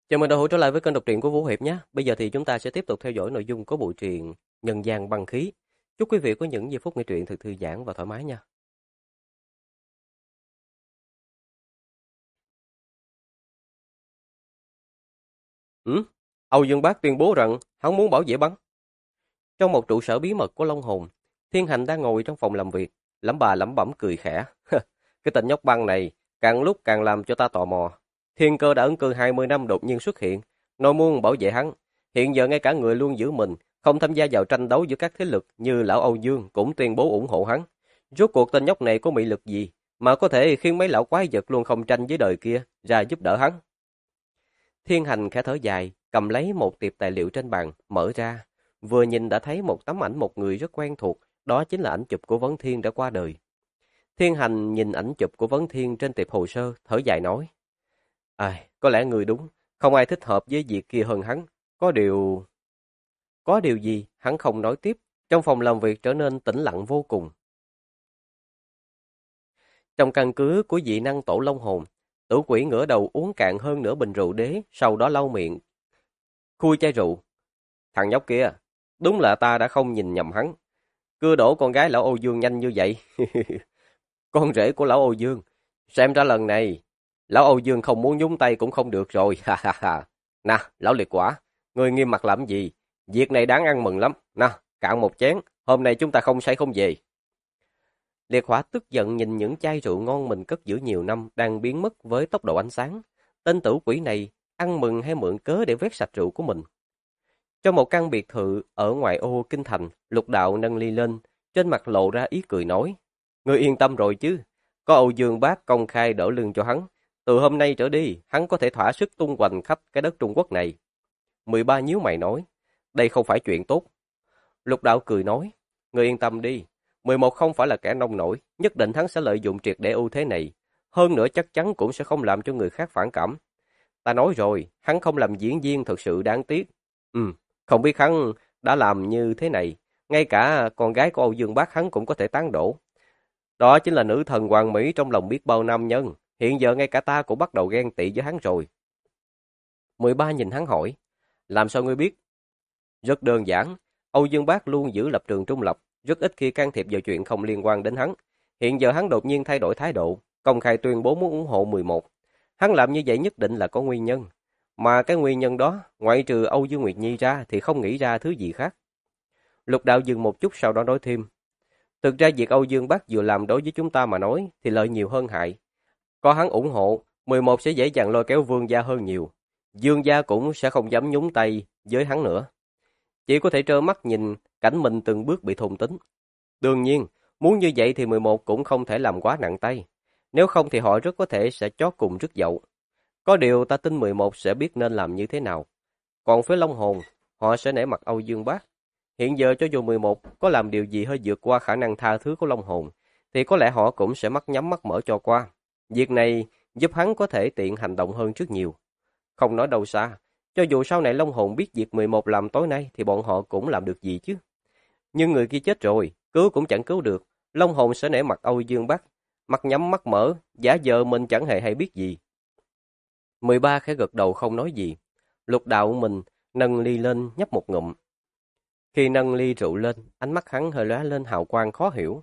Chào mừng đã hữu trở lại với kênh đọc truyện của Vũ Hiệp nhé. Bây giờ thì chúng ta sẽ tiếp tục theo dõi nội dung của bộ truyện Nhân gian băng khí. Chúc quý vị có những giây phút nghe truyện thật thư giãn và thoải mái nha. Ừ? Âu Dương Bác tuyên bố rằng hắn muốn bảo vệ băng. Trong một trụ sở bí mật của Long Hồn, Thiên Hành đang ngồi trong phòng làm việc, lẩm bà lẩm bẩm cười khẽ. Cái tên nhóc băng này càng lúc càng làm cho ta tò mò. Thiên Cơ đã ẩn cư 20 năm đột nhiên xuất hiện, nói muốn bảo vệ hắn. Hiện giờ ngay cả người luôn giữ mình, không tham gia vào tranh đấu giữa các thế lực như lão Âu Dương cũng tuyên bố ủng hộ hắn. Rốt cuộc tên nhóc này có mị lực gì mà có thể khiến mấy lão quái vật luôn không tranh với đời kia ra giúp đỡ hắn? Thiên Hành khẽ thở dài, cầm lấy một tiệp tài liệu trên bàn, mở ra. Vừa nhìn đã thấy một tấm ảnh một người rất quen thuộc, đó chính là ảnh chụp của Vấn Thiên đã qua đời. Thiên Hành nhìn ảnh chụp của Vấn Thiên trên tiệp hồ sơ, thở dài nói. Có lẽ người đúng, không ai thích hợp với việc kia hơn hắn. Có điều... Có điều gì, hắn không nói tiếp. Trong phòng làm việc trở nên tĩnh lặng vô cùng. Trong căn cứ của dị năng tổ Long Hồn, Tử Quỷ ngửa đầu uống cạn hơn nửa bình rượu đế, sau đó lau miệng, khui chai rượu. Thằng nhóc kia, đúng là ta đã không nhìn nhầm hắn. Cưa đổ con gái lão Âu Dương nhanh như vậy. Con rể của lão Âu Dương. Xem ra lần này, lão Âu Dương không muốn nhúng tay cũng không được rồi. Ha ha ha. Nè, lão liệt quả, ngươi nghiêm mặt làm gì? Việc này đáng ăn mừng lắm. Nè, cạn một chén, hôm nay chúng ta không say không về. Liệt hỏa tức giận nhìn những chai rượu ngon mình cất giữ nhiều năm đang biến mất với tốc độ ánh sáng. Tên tử quỷ này ăn mừng hay mượn cớ để vét sạch rượu của mình. Trong một căn biệt thự ở ngoài ô kinh thành, Lục Đạo nâng ly lên, trên mặt lộ ra ý cười nói. Ngươi yên tâm rồi chứ, có Âu Dương Bác công khai đỡ lưng cho hắn. Từ hôm nay trở đi, hắn có thể thỏa sức tung hoành khắp cái đất Trung Quốc này. 13 nhíu mày nói, đây không phải chuyện tốt. Lục Đạo cười nói, ngươi yên tâm đi, 11 không phải là kẻ nông nổi, nhất định hắn sẽ lợi dụng triệt để ưu thế này. Hơn nữa chắc chắn cũng sẽ không làm cho người khác phản cảm. Ta nói rồi, hắn không làm diễn viên thật sự đáng tiếc. Không biết hắn đã làm như thế này, ngay cả con gái của Âu Dương Bác hắn cũng có thể tán đổ. Đó chính là nữ thần hoàn mỹ trong lòng biết bao nam nhân, hiện giờ ngay cả ta cũng bắt đầu ghen tị với hắn rồi. 13 nhìn hắn hỏi, làm sao ngươi biết? Rất đơn giản, Âu Dương Bác luôn giữ lập trường trung lập, rất ít khi can thiệp vào chuyện không liên quan đến hắn. Hiện giờ hắn đột nhiên thay đổi thái độ, công khai tuyên bố muốn ủng hộ 11. Hắn làm như vậy nhất định là có nguyên nhân. Mà cái nguyên nhân đó, ngoại trừ Âu Dương Nguyệt Nhi ra thì không nghĩ ra thứ gì khác. Lục Đạo dừng một chút sau đó nói thêm. Thực ra việc Âu Dương Bắc vừa làm đối với chúng ta mà nói thì lợi nhiều hơn hại. Có hắn ủng hộ, 11 sẽ dễ dàng lôi kéo Vương gia hơn nhiều. Dương gia cũng sẽ không dám nhúng tay với hắn nữa. Chỉ có thể trơ mắt nhìn cảnh mình từng bước bị thôn tính. Đương nhiên, muốn như vậy thì 11 cũng không thể làm quá nặng tay. Nếu không thì họ rất có thể sẽ chó cùng rứt dậu. Có điều ta tin 11 sẽ biết nên làm như thế nào. Còn phía Long Hồn, họ sẽ nể mặt Âu Dương Bác. Hiện giờ cho dù 11 có làm điều gì hơi vượt qua khả năng tha thứ của Long Hồn, thì có lẽ họ cũng sẽ mắt nhắm mắt mở cho qua. Việc này giúp hắn có thể tiện hành động hơn rất nhiều. Không nói đâu xa, cho dù sau này Long Hồn biết việc 11 làm tối nay thì bọn họ cũng làm được gì chứ. Nhưng người kia chết rồi, cứu cũng chẳng cứu được. Long Hồn sẽ nể mặt Âu Dương Bắc, mắt nhắm mắt mở, giả vờ mình chẳng hề hay biết gì. 13 khẽ gật đầu không nói gì. Lục Đạo mình nâng ly lên nhấp một ngụm. Khi nâng ly rượu lên, ánh mắt hắn hơi lóe lên hào quang khó hiểu.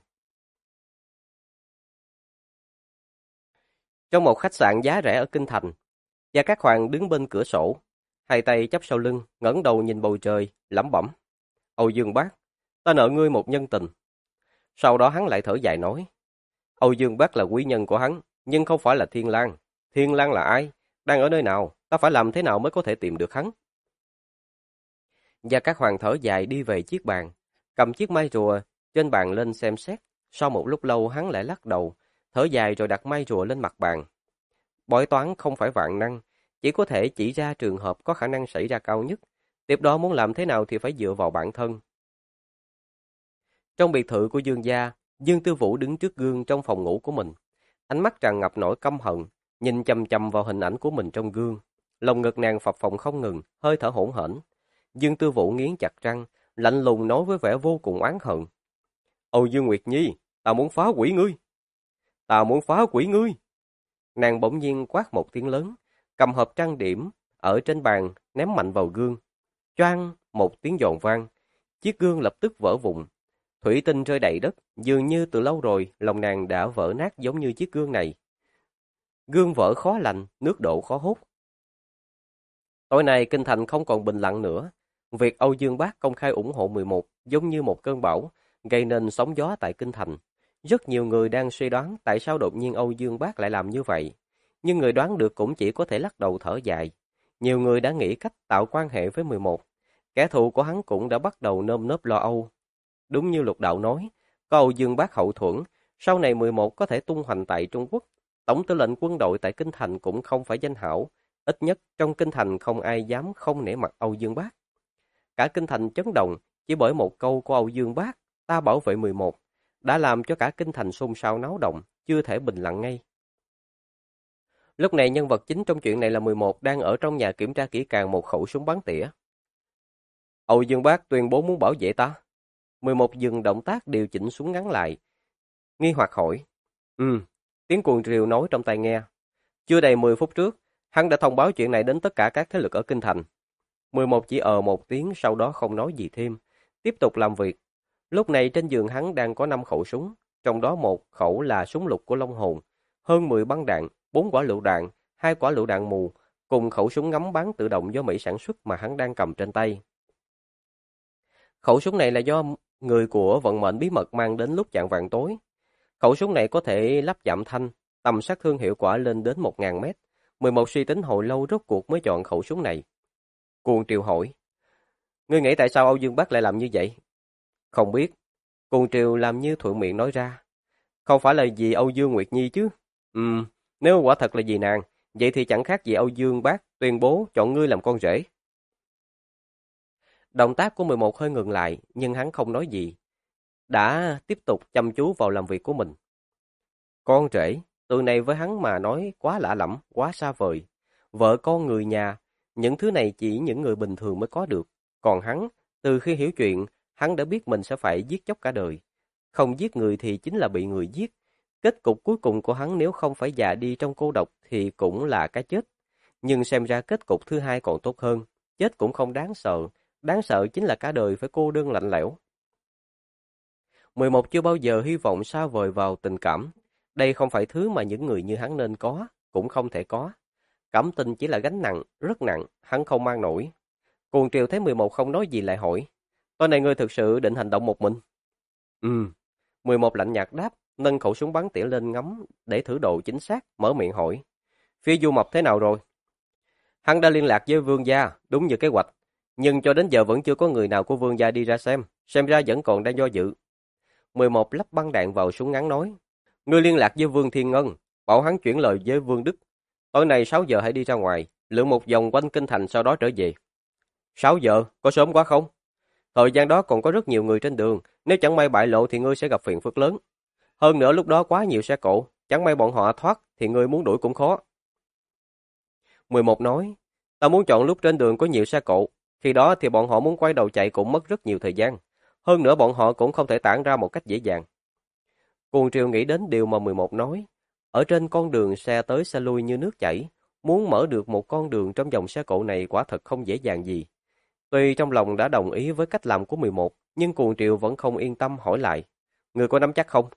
Trong một khách sạn giá rẻ ở Kinh Thành, Gia Cát Hoàng đứng bên cửa sổ, hai tay chắp sau lưng, ngẩng đầu nhìn bầu trời, lẩm bẩm. Âu Dương Bác, ta nợ ngươi một nhân tình. Sau đó hắn lại thở dài nói. Âu Dương Bác là quý nhân của hắn, nhưng không phải là Thiên Lang. Thiên Lang là ai? Đang ở nơi nào? Ta phải làm thế nào mới có thể tìm được hắn? Gia Cát Hoàng thở dài đi về chiếc bàn, cầm chiếc mai rùa trên bàn lên xem xét. Sau một lúc lâu hắn lại lắc đầu, thở dài rồi đặt mai rùa lên mặt bàn. Bói toán không phải vạn năng, chỉ có thể chỉ ra trường hợp có khả năng xảy ra cao nhất. Tiếp đó muốn làm thế nào thì phải dựa vào bản thân. Trong biệt thự của Dương gia, Dương Tư Vũ đứng trước gương trong phòng ngủ của mình. Ánh mắt tràn ngập nỗi căm hận, nhìn chằm chằm vào hình ảnh của mình trong gương. Lòng ngực nàng phập phồng không ngừng, hơi thở hỗn hển. Dương Tư Vũ nghiến chặt răng, lạnh lùng nói với vẻ vô cùng oán hận. Âu Dương Nguyệt Nhi, ta muốn phá hủy ngươi. Ta muốn phá hủy ngươi. Nàng bỗng nhiên quát một tiếng lớn, cầm hộp trang điểm ở trên bàn ném mạnh vào gương. Choang, một tiếng giòn vang, chiếc gương lập tức vỡ vụn. Thủy tinh rơi đầy đất, dường như từ lâu rồi lòng nàng đã vỡ nát giống như chiếc gương này. Gương vỡ khó lành, nước đổ khó hút. Tối nay kinh thành không còn bình lặng nữa. Việc Âu Dương Bác công khai ủng hộ 11 giống như một cơn bão, gây nên sóng gió tại kinh thành. Rất nhiều người đang suy đoán tại sao đột nhiên Âu Dương Bác lại làm như vậy. Nhưng người đoán được cũng chỉ có thể lắc đầu thở dài. Nhiều người đã nghĩ cách tạo quan hệ với 11. Kẻ thù của hắn cũng đã bắt đầu nơm nớp lo âu. Đúng như Lục Đạo nói, có Âu Dương Bác hậu thuẫn, sau này 11 có thể tung hoành tại Trung Quốc. Tổng tư lệnh quân đội tại kinh thành cũng không phải danh hảo. Ít nhất trong kinh thành không ai dám không nể mặt Âu Dương Bác. Cả kinh thành chấn động chỉ bởi một câu của Âu Dương Bác, ta bảo vệ 11, đã làm cho cả kinh thành xôn xao náo động, chưa thể bình lặng ngay. Lúc này nhân vật chính trong chuyện này là 11 đang ở trong nhà kiểm tra kỹ càng một khẩu súng bắn tỉa. Âu Dương Bác tuyên bố muốn bảo vệ ta. 11 dừng động tác điều chỉnh súng ngắn lại. Nghi hoặc hỏi. Tiếng cuồng triều nói trong tai nghe. Chưa đầy 10 phút trước, hắn đã thông báo chuyện này đến tất cả các thế lực ở kinh thành. 11 chỉ một tiếng sau đó không nói gì thêm, tiếp tục làm việc. Lúc này trên giường hắn đang có 5 khẩu súng, trong đó một khẩu là súng lục của Long Hồn, hơn 10 băng đạn, 4 quả lựu đạn, 2 quả lựu đạn mù, cùng khẩu súng ngắm bắn tự động do Mỹ sản xuất mà hắn đang cầm trên tay. Khẩu súng này là do người của vận mệnh bí mật mang đến lúc chạng vạng tối. Khẩu súng này có thể lắp giảm thanh, tầm sát thương hiệu quả lên đến 1000 mét. 11 suy tính hồi lâu rốt cuộc mới chọn khẩu súng này. Cuồng Triều hỏi, ngươi nghĩ tại sao Âu Dương Bác lại làm như vậy? Không biết. Cuồng Triều làm như thuận miệng nói ra. Không phải là vì Âu Dương Nguyệt Nhi chứ? Nếu quả thật là vì nàng, vậy thì chẳng khác gì Âu Dương Bác tuyên bố chọn ngươi làm con rể. Động tác của 11 hơi ngừng lại, nhưng hắn không nói gì. Đã tiếp tục chăm chú vào làm việc của mình. Con rể, từ này với hắn mà nói quá lạ lẫm, quá xa vời. Vợ con người nhà, những thứ này chỉ những người bình thường mới có được. Còn hắn, từ khi hiểu chuyện, hắn đã biết mình sẽ phải giết chóc cả đời. Không giết người thì chính là bị người giết. Kết cục cuối cùng của hắn nếu không phải già đi trong cô độc thì cũng là cái chết. Nhưng xem ra kết cục thứ hai còn tốt hơn. Chết cũng không đáng sợ chính là cả đời phải cô đơn lạnh lẽo. 11 chưa bao giờ hy vọng xa vời vào tình cảm. Đây không phải thứ mà những người như hắn nên có, cũng không thể có. Cảm tình chỉ là gánh nặng, rất nặng, hắn không mang nổi. Cuồng Triều thấy 11 không nói gì lại hỏi, tối nay ngươi thực sự định hành động một mình? 11 lạnh nhạt đáp, nâng khẩu súng bắn tỉa lên ngắm để thử độ chính xác, mở miệng hỏi. Phía Du Mập thế nào rồi? Hắn đã liên lạc với Vương gia, đúng như kế hoạch. Nhưng cho đến giờ vẫn chưa có người nào của Vương gia đi ra xem ra vẫn còn đang do dự. 11 lắp băng đạn vào súng ngắn nói, ngươi liên lạc với Vương Thiên Ngân, bảo hắn chuyển lời với Vương Đức. Tối nay 6 giờ hãy đi ra ngoài, lượn một vòng quanh kinh thành sau đó trở về. 6 giờ, có sớm quá không? Thời gian đó còn có rất nhiều người trên đường, nếu chẳng may bại lộ thì ngươi sẽ gặp phiền phức lớn. Hơn nữa lúc đó quá nhiều xe cộ, chẳng may bọn họ thoát thì ngươi muốn đuổi cũng khó. 11 nói, ta muốn chọn lúc trên đường có nhiều xe cộ, khi đó thì bọn họ muốn quay đầu chạy cũng mất rất nhiều thời gian. Hơn nữa bọn họ cũng không thể tản ra một cách dễ dàng. Cuồng Triều nghĩ đến điều mà 11 nói. Ở trên con đường xe tới xe lui như nước chảy, muốn mở được một con đường trong dòng xe cộ này quả thật không dễ dàng gì. Tuy trong lòng đã đồng ý với cách làm của 11, nhưng Cuồng Triều vẫn không yên tâm hỏi lại. Người có nắm chắc không?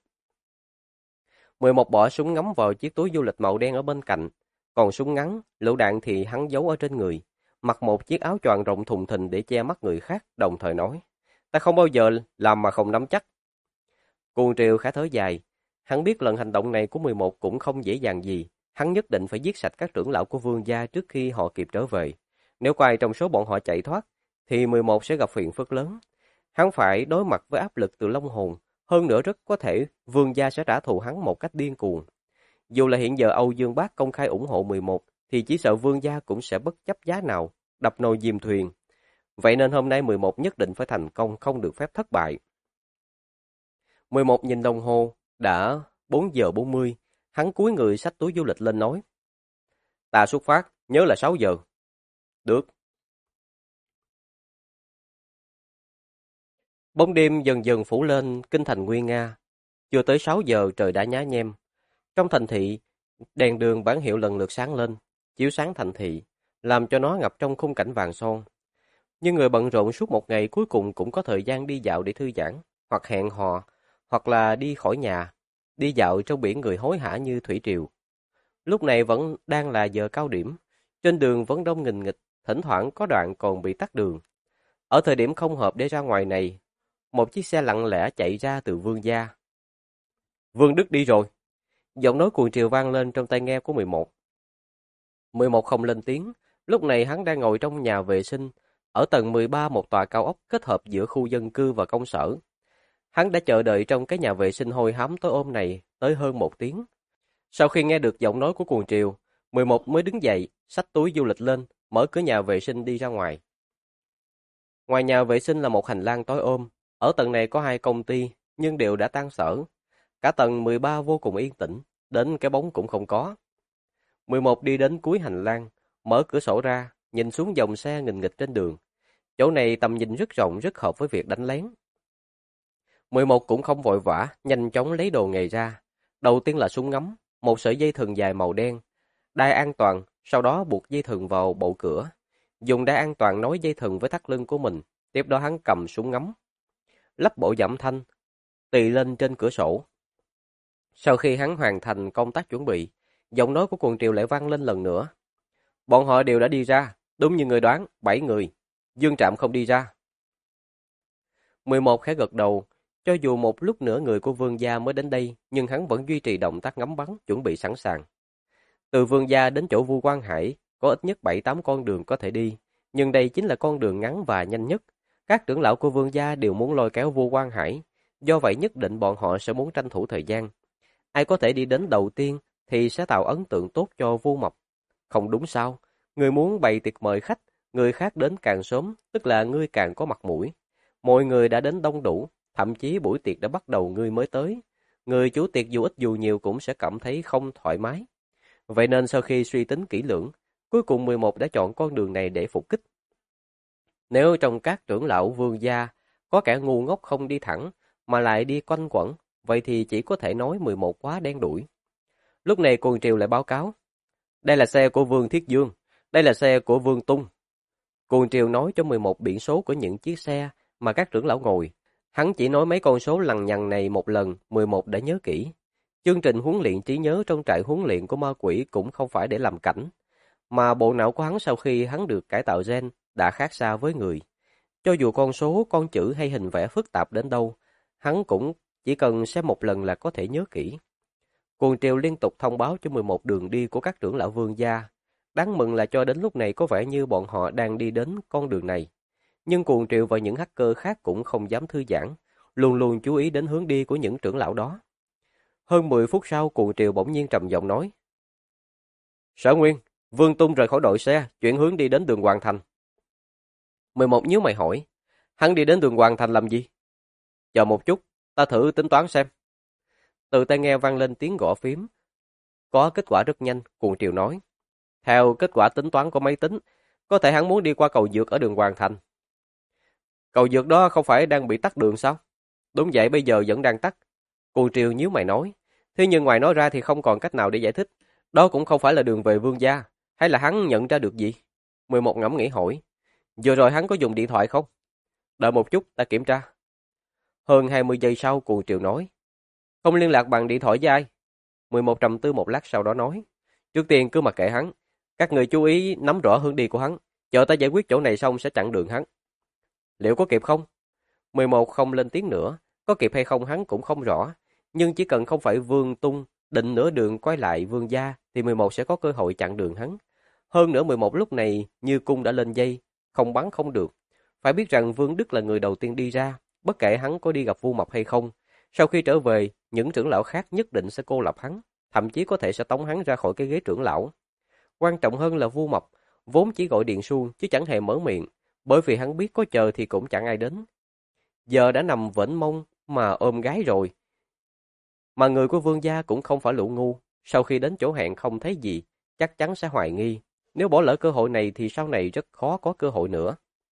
11 bỏ súng ngắm vào chiếc túi du lịch màu đen ở bên cạnh. Còn súng ngắn, lựu đạn thì hắn giấu ở trên người. Mặc một chiếc áo choàng rộng thùng thình để che mắt người khác, đồng thời nói. Ta không bao giờ làm mà không nắm chắc. Cuồng Triều khẽ thở dài. Hắn biết lần hành động này của 11 cũng không dễ dàng gì. Hắn nhất định phải giết sạch các trưởng lão của Vương gia trước khi họ kịp trở về. Nếu có ai trong số bọn họ chạy thoát, thì 11 sẽ gặp phiền phức lớn. Hắn phải đối mặt với áp lực từ Long Hồn. Hơn nữa rất có thể Vương gia sẽ trả thù hắn một cách điên cuồng. Dù là hiện giờ Âu Dương Bác công khai ủng hộ 11, thì chỉ sợ Vương gia cũng sẽ bất chấp giá nào, đập nồi chìm thuyền. Vậy nên hôm nay 11 nhất định phải thành công, không được phép thất bại. 11 nhìn đồng hồ, đã 4 giờ 40, hắn cúi người xách túi du lịch lên nói. Ta xuất phát, nhớ là 6 giờ. Được. Bóng đêm dần dần phủ lên kinh thành nguy nga. Chưa tới 6 giờ trời đã nhá nhem. Trong thành thị, đèn đường bản hiệu lần lượt sáng lên, chiếu sáng thành thị. làm cho nó ngập trong khung cảnh vàng son. Nhưng người bận rộn suốt một ngày cuối cùng cũng có thời gian đi dạo để thư giãn, hoặc hẹn hò, hoặc là đi khỏi nhà, đi dạo trong biển người hối hả như thủy triều. Lúc này vẫn đang là giờ cao điểm, trên đường vẫn đông nghìn nghịch, thỉnh thoảng có đoạn còn bị tắc đường. Ở thời điểm không hợp để ra ngoài này, một chiếc xe lặng lẽ chạy ra từ Vương gia. Vương Đức đi rồi. Giọng nói cuồng triều vang lên trong tai nghe của 11. 11 không lên tiếng, lúc này hắn đang ngồi trong nhà vệ sinh, ở tầng 13 một tòa cao ốc kết hợp giữa khu dân cư và công sở. Hắn đã chờ đợi trong cái nhà vệ sinh hôi hám tối ôm này tới hơn 1 tiếng. Sau khi nghe được giọng nói của cuồng triều, 11 mới đứng dậy, xách túi du lịch lên, mở cửa nhà vệ sinh đi ra ngoài. Ngoài nhà vệ sinh là một hành lang tối ôm, ở tầng này có 2 công ty, nhưng đều đã tan sở. Cả tầng 13 vô cùng yên tĩnh, đến cái bóng cũng không có. 11 đi đến cuối hành lang, mở cửa sổ ra, nhìn xuống dòng xe nghìn nghịch trên đường. Chỗ này tầm nhìn rất rộng, rất hợp với việc đánh lén. 11 cũng không vội vã, nhanh chóng lấy đồ nghề ra. Đầu tiên là súng ngắm, một sợi dây thừng dài màu đen, đai an toàn, sau đó buộc dây thừng vào bộ cửa. Dùng đai an toàn nối dây thừng với thắt lưng của mình, tiếp đó hắn cầm súng ngắm. Lắp bộ giảm thanh, tì lên trên cửa sổ. Sau khi hắn hoàn thành công tác chuẩn bị, giọng nói của cuồng triều lại vang lên lần nữa. Bọn họ đều đã đi ra, đúng như người đoán, 7 người. Dương Trạm không đi ra. 11 khẽ gật đầu, cho dù một lúc nữa người của Vương gia mới đến đây, nhưng hắn vẫn duy trì động tác ngắm bắn, chuẩn bị sẵn sàng. Từ Vương gia đến chỗ Vu Quan Hải, có ít nhất 7-8 con đường có thể đi, nhưng đây chính là con đường ngắn và nhanh nhất. Các trưởng lão của Vương gia đều muốn lôi kéo Vu Quan Hải, do vậy nhất định bọn họ sẽ muốn tranh thủ thời gian. Ai có thể đi đến đầu tiên thì sẽ tạo ấn tượng tốt cho Vu Mộc. Không đúng sao? Người muốn bày tiệc mời khách, người khác đến càng sớm, tức là ngươi càng có mặt mũi. Mọi người đã đến đông đủ, thậm chí buổi tiệc đã bắt đầu ngươi mới tới. Người chủ tiệc dù ít dù nhiều cũng sẽ cảm thấy không thoải mái. Vậy nên sau khi suy tính kỹ lưỡng, cuối cùng 11 đã chọn con đường này để phục kích. Nếu trong các trưởng lão Vương gia có kẻ ngu ngốc không đi thẳng mà lại đi quanh quẩn, vậy thì chỉ có thể nói 11 quá đen đủi. Lúc này cuồng triều lại báo cáo. Đây là xe của Vương Thiết Dương, đây là xe của Vương Tung. Cuồng triều nói cho 11 biển số của những chiếc xe mà các trưởng lão ngồi. Hắn chỉ nói mấy con số lằng nhằng này một lần, 11 đã nhớ kỹ. Chương trình huấn luyện trí nhớ trong trại huấn luyện của ma quỷ cũng không phải để làm cảnh, mà bộ não của hắn sau khi hắn được cải tạo gen đã khác xa với người. Cho dù con số, con chữ hay hình vẽ phức tạp đến đâu, hắn cũng chỉ cần xem một lần là có thể nhớ kỹ. Cuồng triều liên tục thông báo cho 11 đường đi của các trưởng lão Vương gia. Đáng mừng là cho đến lúc này có vẻ như bọn họ đang đi đến con đường này. Nhưng cuồng triều và những hacker khác cũng không dám thư giãn, luôn luôn chú ý đến hướng đi của những trưởng lão đó. Hơn 10 phút sau, cuồng triều bỗng nhiên trầm giọng nói. Sở Nguyên, Vương Tung rời khỏi đội xe, chuyển hướng đi đến đường Hoàng Thành. 11 nhíu mày hỏi, hắn đi đến đường Hoàng Thành làm gì? Chờ một chút, ta thử tính toán xem. Từ tai nghe vang lên tiếng gõ phím. Có kết quả rất nhanh, cuồng triều nói. Theo kết quả tính toán của máy tính, có thể hắn muốn đi qua cầu vượt ở đường Hoàng Thành. Cầu vượt đó không phải đang bị tắc đường sao? Đúng vậy, bây giờ vẫn đang tắc. Cuồng triều nhíu mày nói. Thế nhưng ngoài nói ra thì không còn cách nào để giải thích. Đó cũng không phải là đường về Vương gia. Hay là hắn nhận ra được gì? 11 ngẫm nghĩ hỏi. Vừa rồi hắn có dùng điện thoại không? Đợi một chút, ta kiểm tra. Hơn 20 giây sau, cuồng triều nói. Không liên lạc bằng điện thoại với ai? 11 trầm tư một lát sau đó nói. Trước tiên cứ mặc kệ hắn. Các người chú ý nắm rõ hướng đi của hắn. Chờ ta giải quyết chỗ này xong sẽ chặn đường hắn. Liệu có kịp không? 11 không lên tiếng nữa. Có kịp hay không hắn cũng không rõ. Nhưng chỉ cần không phải Vương Tung định nửa đường quay lại Vương gia thì 11 sẽ có cơ hội chặn đường hắn. Hơn nữa 11 lúc này như cung đã lên dây, không bắn không được. Phải biết rằng Vương Đức là người đầu tiên đi ra, bất kể hắn có đi gặp Vu Mộc hay không. Sau khi trở về, những trưởng lão khác nhất định sẽ cô lập hắn, thậm chí có thể sẽ tống hắn ra khỏi cái ghế trưởng lão. Quan trọng hơn là Vu Mộc, vốn chỉ gọi điện suông chứ chẳng hề mở miệng, bởi vì hắn biết có chờ thì cũng chẳng ai đến. Giờ đã nằm vểnh mông mà ôm gái rồi. Mà người của Vương gia cũng không phải lũ ngu, sau khi đến chỗ hẹn không thấy gì, chắc chắn sẽ hoài nghi. Nếu bỏ lỡ cơ hội này thì sau này rất khó có cơ hội nữa.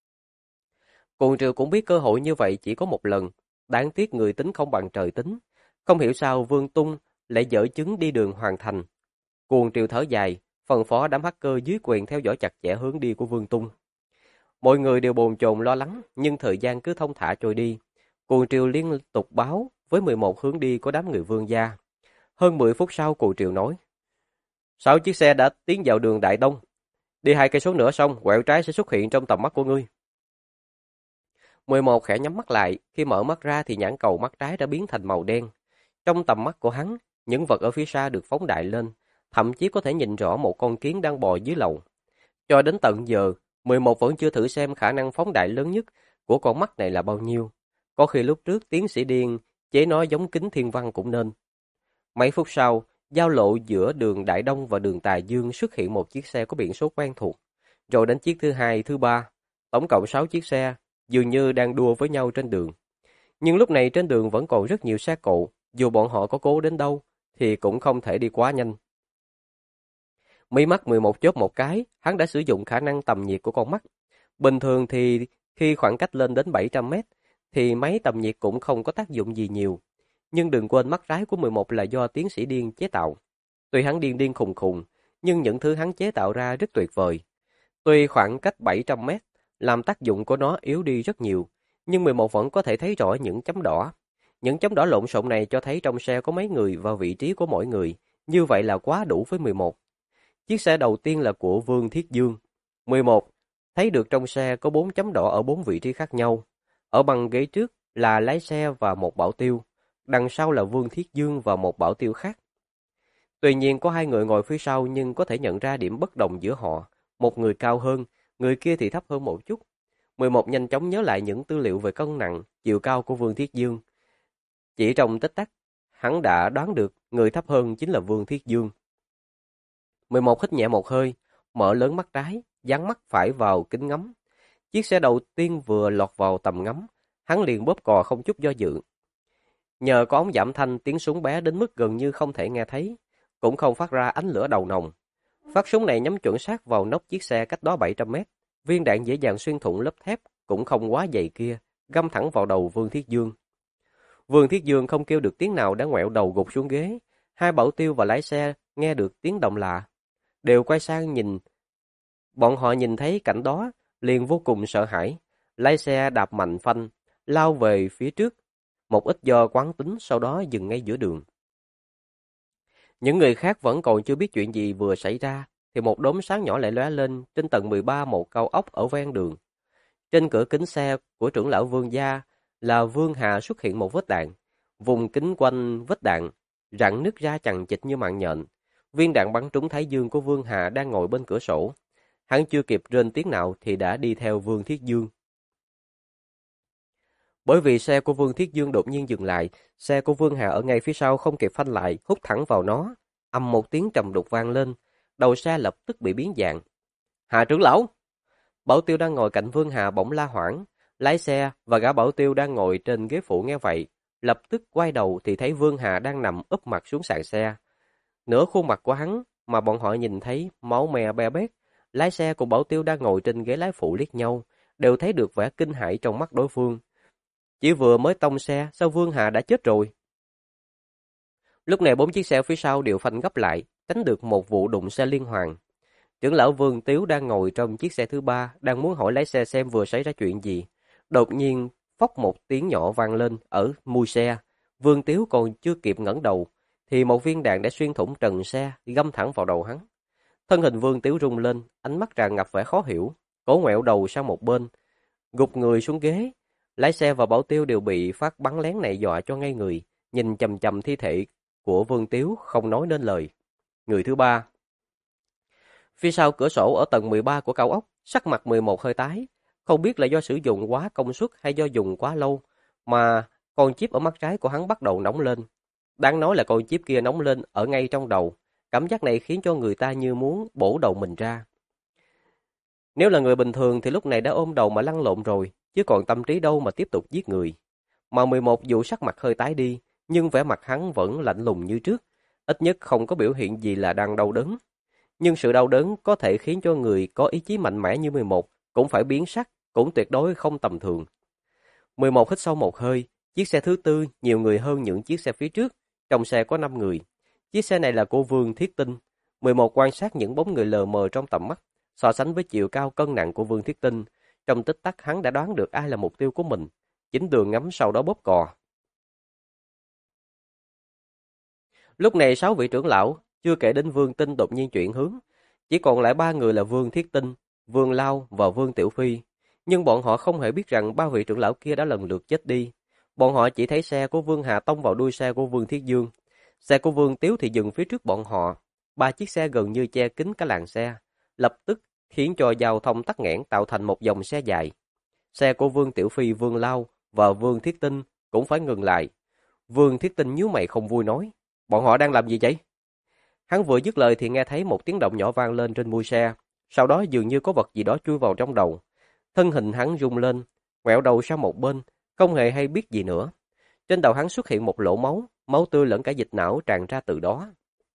Cuồng triều cũng biết cơ hội như vậy chỉ có một lần, đáng tiếc người tính không bằng trời tính. Không hiểu sao Vương Tung lại dở chứng đi đường Hoàng Thành. Cuồng triều thở dài, phân phó đám hacker dưới quyền theo dõi chặt chẽ hướng đi của Vương Tung. Mọi người đều bồn chồn lo lắng, nhưng thời gian cứ thong thả trôi đi. Cuồng triều liên tục báo với 11 hướng đi của đám người Vương gia. Hơn 10 phút sau, cuồng triều nói: 6 chiếc xe đã tiến vào đường Đại Đông. Đi 2 cây số nữa xong, quẹo trái sẽ xuất hiện trong tầm mắt của ngươi. 11 khẽ nhắm mắt lại, khi mở mắt ra thì nhãn cầu mắt trái đã biến thành màu đen. Trong tầm mắt của hắn, những vật ở phía xa được phóng đại lên, thậm chí có thể nhìn rõ một con kiến đang bò dưới lầu. Cho đến tận giờ, 11 vẫn chưa thử xem khả năng phóng đại lớn nhất của con mắt này là bao nhiêu. Có khi lúc trước tiến sĩ điên chế nó giống kính thiên văn cũng nên. Mấy phút sau, giao lộ giữa đường Đại Đông và đường Tà Dương xuất hiện một chiếc xe có biển số quen thuộc. Rồi đến chiếc thứ hai, thứ ba, tổng cộng 6 chiếc xe, dường như đang đua với nhau trên đường. Nhưng lúc này trên đường vẫn còn rất nhiều xe cộ, dù bọn họ có cố đến đâu thì cũng không thể đi quá nhanh. Mí mắt 11 chớp một cái, hắn đã sử dụng khả năng tầm nhiệt của con mắt. Bình thường thì khi khoảng cách lên đến 700 mét, thì máy tầm nhiệt cũng không có tác dụng gì nhiều. Nhưng đừng quên mắt trái của 11 là do tiến sĩ điên chế tạo. Tuy hắn điên điên khùng khùng, nhưng những thứ hắn chế tạo ra rất tuyệt vời. Tuy khoảng cách 700 mét, làm tác dụng của nó yếu đi rất nhiều, nhưng 11 vẫn có thể thấy rõ những chấm đỏ. Những chấm đỏ lộn xộn này cho thấy trong xe có mấy người và vị trí của mỗi người, như vậy là quá đủ với 11. Chiếc xe đầu tiên là của Vương Thiết Dương. 11. Thấy được trong xe có 4 chấm đỏ ở 4 vị trí khác nhau. Ở băng ghế trước là lái xe và một bảo tiêu. Đằng sau là Vương Thiết Dương và một bảo tiêu khác. Tuy nhiên có 2 người ngồi phía sau nhưng có thể nhận ra điểm bất đồng giữa họ. Một người cao hơn, người kia thì thấp hơn một chút. 11 nhanh chóng nhớ lại những tư liệu về cân nặng, chiều cao của Vương Thiết Dương. Chỉ trong tích tắc, hắn đã đoán được người thấp hơn chính là Vương Thiết Dương. 11 hít nhẹ một hơi, mở lớn mắt trái, dán mắt phải vào kính ngắm. Chiếc xe đầu tiên vừa lọt vào tầm ngắm, hắn liền bóp cò không chút do dự. Nhờ có ống giảm thanh, tiếng súng bé đến mức gần như không thể nghe thấy, cũng không phát ra ánh lửa đầu nòng. Phát súng này nhắm chuẩn xác vào nóc chiếc xe cách đó 700 mét. Viên đạn dễ dàng xuyên thủng lớp thép cũng không quá dày kia, găm thẳng vào đầu Vương Thiết Dương. Vương Thiết Dương không kêu được tiếng nào đã ngoẹo đầu gục xuống ghế. 2 bảo tiêu và lái xe nghe được tiếng động lạ, đều quay sang nhìn. Bọn họ nhìn thấy cảnh đó, liền vô cùng sợ hãi. Lái xe đạp mạnh phanh, lao về phía trước, một ít do quán tính, sau đó dừng ngay giữa đường. Những người khác vẫn còn chưa biết chuyện gì vừa xảy ra, thì một đốm sáng nhỏ lại lóe lên trên tầng 13 một cao ốc ở ven đường. Trên cửa kính xe của trưởng lão Vương gia là Vương Hà xuất hiện một vết đạn. Vùng kính quanh vết đạn, rạn nứt ra chằng chịt như mạng nhện. Viên đạn bắn trúng thái dương của Vương Hà đang ngồi bên cửa sổ. Hắn chưa kịp rên tiếng nào thì đã đi theo Vương Thiết Dương. Bởi vì xe của Vương Thiết Dương đột nhiên dừng lại, xe của Vương Hà ở ngay phía sau không kịp phanh lại, hút thẳng vào nó. Ầm một tiếng trầm đục vang lên, đầu xe lập tức bị biến dạng. Hà trưởng lão! Bảo tiêu đang ngồi cạnh Vương Hà bỗng la hoảng. Lái xe và gã bảo tiêu đang ngồi trên ghế phụ nghe vậy, lập tức quay đầu thì thấy Vương Hà đang nằm úp mặt xuống sàn xe. Nửa khuôn mặt của hắn mà bọn họ nhìn thấy máu me be bét. Lái xe cùng bảo tiêu đang ngồi trên ghế lái phụ liếc nhau, đều thấy được vẻ kinh hãi trong mắt đối phương. Chỉ vừa mới tông xe, sao Vương Hà đã chết rồi? Lúc này 4 chiếc xe phía sau đều phanh gấp lại, tránh được một vụ đụng xe liên hoàn. Trưởng lão Vương Tiếu đang ngồi trong chiếc xe thứ 3, đang muốn hỏi lái xe xem vừa xảy ra chuyện gì. Đột nhiên, phốc một tiếng nhỏ vang lên ở mui xe. Vương Tiếu còn chưa kịp ngẩng đầu, thì một viên đạn đã xuyên thủng trần xe, găm thẳng vào đầu hắn. Thân hình Vương Tiếu rung lên, ánh mắt tràn ngập vẻ khó hiểu, cố ngoẹo đầu sang một bên, gục người xuống ghế. Lái xe và bảo tiêu đều bị phát bắn lén này dọa cho ngây người, nhìn chằm chằm thi thể của Vương Tiếu không nói nên lời. Người thứ 3. Phía sau cửa sổ ở tầng 13 của cao ốc, sắc mặt 11 hơi tái, không biết là do sử dụng quá công suất hay do dùng quá lâu, mà con chip ở mắt trái của hắn bắt đầu nóng lên. Đáng nói là con chip kia nóng lên ở ngay trong đầu, cảm giác này khiến cho người ta như muốn bổ đầu mình ra. Nếu là người bình thường thì lúc này đã ôm đầu mà lăn lộn rồi, chứ còn tâm trí đâu mà tiếp tục giết người. Mà 11 dù sắc mặt hơi tái đi, nhưng vẻ mặt hắn vẫn lạnh lùng như trước, ít nhất không có biểu hiện gì là đang đau đớn. Nhưng sự đau đớn có thể khiến cho người có ý chí mạnh mẽ như 11 cũng phải biến sắc, cũng tuyệt đối không tầm thường. 11 hít sâu một hơi, chiếc xe thứ 4 nhiều người hơn những chiếc xe phía trước, trong xe có 5 người. Chiếc xe này là của Vương Thiết Tinh. 11 quan sát những bóng người lờ mờ trong tầm mắt, so sánh với chiều cao cân nặng của Vương Thiết Tinh. Trong tích tắc hắn đã đoán được ai là mục tiêu của mình. Chính đường ngắm sau đó bóp cò. Lúc này 6 vị trưởng lão, chưa kể đến Vương Tinh đột nhiên chuyển hướng. Chỉ còn lại 3 người là Vương Thiết Tinh, Vương Lao và Vương Tiểu Phi. Nhưng bọn họ không hề biết rằng 3 vị trưởng lão kia đã lần lượt chết đi. Bọn họ chỉ thấy xe của Vương Hà tông vào đuôi xe của Vương Thiết Dương. Xe của Vương Tiếu thì dừng phía trước bọn họ. 3 chiếc xe gần như che kín cả làn xe, lập tức khiến cho giao thông tắc nghẽn tạo thành một dòng xe dài. Xe của Vương Tiểu Phi, Vương Lao và Vương Thiết Tinh cũng phải ngừng lại. Vương Thiết Tinh nhíu mày không vui nói, bọn họ đang làm gì vậy? Hắn vừa dứt lời thì nghe thấy một tiếng động nhỏ vang lên trên mui xe, sau đó dường như có vật gì đó chui vào trong đầu. Thân hình hắn rung lên, ngoẹo đầu sang một bên, không hề hay biết gì nữa. Trên đầu hắn xuất hiện một lỗ máu, máu tươi lẫn cả dịch não tràn ra từ đó.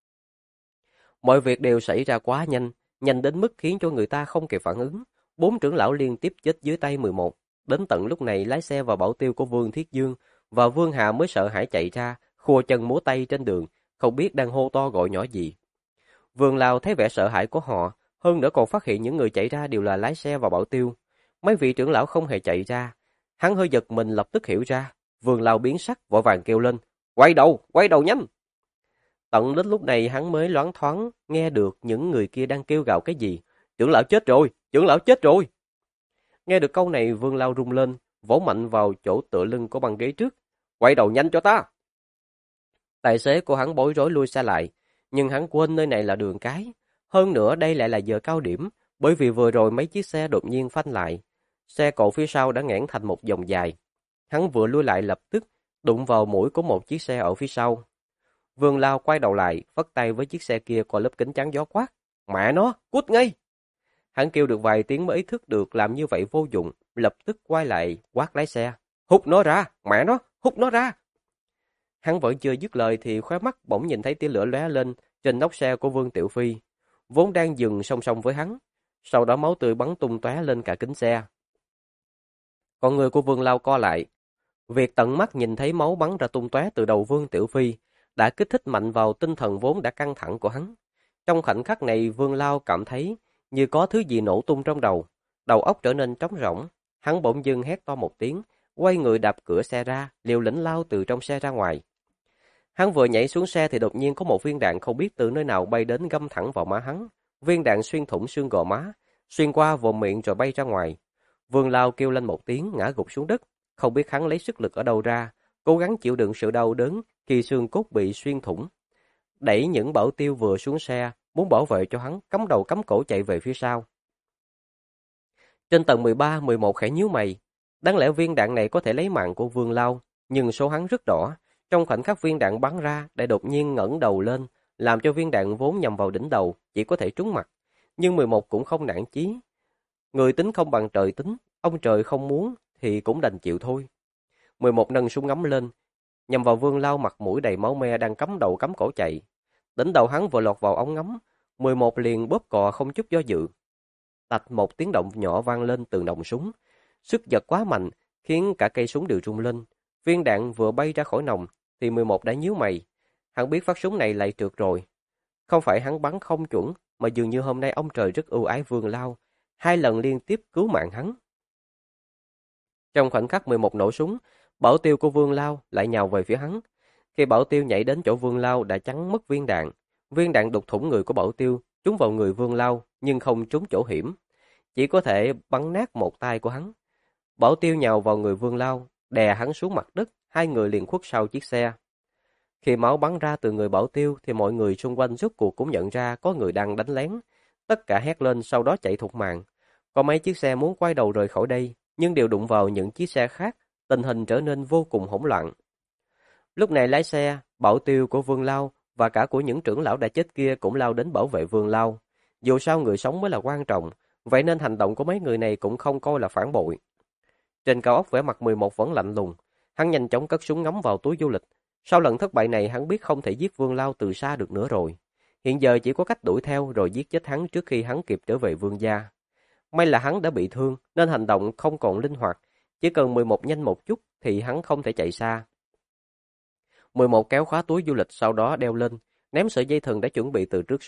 Mọi việc đều xảy ra quá nhanh, nhanh đến mức khiến cho người ta không kịp phản ứng. 4 trưởng lão liên tiếp chết dưới tay 11. Đến tận lúc này lái xe vào bảo tiêu của Vương Thiết Dương và Vương Hà mới sợ hãi chạy ra, khua chân múa tay trên đường, không biết đang hô to gọi nhỏ gì. Vương Lao thấy vẻ sợ hãi của họ, hơn nữa còn phát hiện những người chạy ra đều là lái xe vào bảo tiêu. Mấy vị trưởng lão không hề chạy ra. Hắn hơi giật mình lập tức hiểu ra. Vương Lao biến sắc, vội vàng kêu lên, quay đầu nhanh! Tận đến lúc này hắn mới loáng thoáng nghe được những người kia đang kêu gào cái gì. Trưởng lão chết rồi! Trưởng lão chết rồi! Nghe được câu này Vương Lao rung lên, vỗ mạnh vào chỗ tựa lưng của băng ghế trước. Quay đầu nhanh cho ta! Tài xế của hắn bối rối lui xe lại, nhưng hắn quên nơi này là đường cái. Hơn nữa đây lại là giờ cao điểm, bởi vì vừa rồi mấy chiếc xe đột nhiên phanh lại. Xe cộ phía sau đã nghẽn thành một dòng dài. Hắn vừa lui lại lập tức đụng vào mũi của một chiếc xe ở phía sau. Vương Lao quay đầu lại, phất tay với chiếc xe kia qua lớp kính chắn gió quát. Mẹ nó, cút ngay! Hắn kêu được vài tiếng mới ý thức được làm như vậy vô dụng, lập tức quay lại quát lái xe. Hút nó ra, mẹ nó, hút nó ra! Hắn vẫn chưa dứt lời thì khóe mắt bỗng nhìn thấy tia lửa lóe lên trên nóc xe của Vương Tiểu Phi, vốn đang dừng song song với hắn. Sau đó máu tươi bắn tung tóe lên cả kính xe. Con người của Vương Lao co lại. Việc tận mắt nhìn thấy máu bắn ra tung tóe từ đầu Vương Tiểu Phi đã kích thích mạnh vào tinh thần vốn đã căng thẳng của hắn. Trong khoảnh khắc này Vương Lao cảm thấy như có thứ gì nổ tung trong đầu. Đầu óc trở nên trống rỗng. Hắn bỗng dưng hét to một tiếng, quay người đạp cửa xe ra, liều lĩnh lao từ trong xe ra ngoài. Hắn vừa nhảy xuống xe thì đột nhiên có một viên đạn không biết từ nơi nào bay đến găm thẳng vào má hắn. Viên đạn xuyên thủng xương gò má, xuyên qua vùng miệng rồi bay ra ngoài. Vương Lao kêu lên một tiếng ngã gục xuống đất, không biết hắn lấy sức lực ở đâu ra, cố gắng chịu đựng sự đau đớn khi xương cốt bị xuyên thủng. Đẩy những bảo tiêu vừa xuống xe, muốn bảo vệ cho hắn, cắm đầu cắm cổ chạy về phía sau. Trên tầng 13, 11 khẽ nhíu mày. Đáng lẽ viên đạn này có thể lấy mạng của Vương Lao, nhưng số hắn rất đỏ. Trong khoảnh khắc viên đạn bắn ra, lại đột nhiên ngẩng đầu lên, làm cho viên đạn vốn nhằm vào đỉnh đầu, chỉ có thể trúng mặt. Nhưng 11 cũng không nản chí. Người tính không bằng trời tính, ông trời không muốn thì cũng đành chịu thôi. 11 nâng súng ngắm lên, nhằm vào Vương Lao mặt mũi đầy máu me đang cắm đầu cắm cổ chạy. Đỉnh đầu hắn vừa lọt vào ống ngắm, 11 liền bóp cò không chút do dự. Tạch một tiếng động nhỏ vang lên từ nòng súng. Sức giật quá mạnh, khiến cả cây súng đều rung lên. Viên đạn vừa bay ra khỏi nòng, thì 11 đã nhíu mày. Hắn biết phát súng này lại trượt rồi. Không phải hắn bắn không chuẩn, mà dường như hôm nay ông trời rất ưu ái Vương Lao. 2 lần liên tiếp cứu mạng hắn. Trong khoảnh khắc 11 nổ súng, bảo tiêu của Vương Lao lại nhào về phía hắn. Khi bảo tiêu nhảy đến chỗ Vương Lao đã chắn mất viên đạn. Viên đạn đục thủng người của bảo tiêu, trúng vào người Vương Lao, nhưng không trúng chỗ hiểm. Chỉ có thể bắn nát một tay của hắn. Bảo tiêu nhào vào người Vương Lao, đè hắn xuống mặt đất, 2 người liền khuất sau chiếc xe. Khi máu bắn ra từ người bảo tiêu thì mọi người xung quanh rốt cuộc cũng nhận ra có người đang đánh lén. Tất cả hét lên sau đó chạy thục mạng. Có mấy chiếc xe muốn quay đầu rời khỏi đây, nhưng đều đụng vào những chiếc xe khác, tình hình trở nên vô cùng hỗn loạn. Lúc này lái xe, bảo tiêu của Vương Lao và cả của những trưởng lão đã chết kia cũng lao đến bảo vệ Vương Lao. Dù sao người sống mới là quan trọng, vậy nên hành động của mấy người này cũng không coi là phản bội. Trên cao ốc vẻ mặt 11 vẫn lạnh lùng, hắn nhanh chóng cất súng ngắm vào túi du lịch. Sau lần thất bại này hắn biết không thể giết Vương Lao từ xa được nữa rồi. Hiện giờ chỉ có cách đuổi theo rồi giết chết hắn trước khi hắn kịp trở về Vương gia. May là hắn đã bị thương nên hành động không còn linh hoạt, chỉ cần 11 nhanh một chút thì hắn không thể chạy xa. 11 kéo khóa túi du lịch sau đó đeo lên, ném sợi dây thừng đã chuẩn bị từ trước xuống,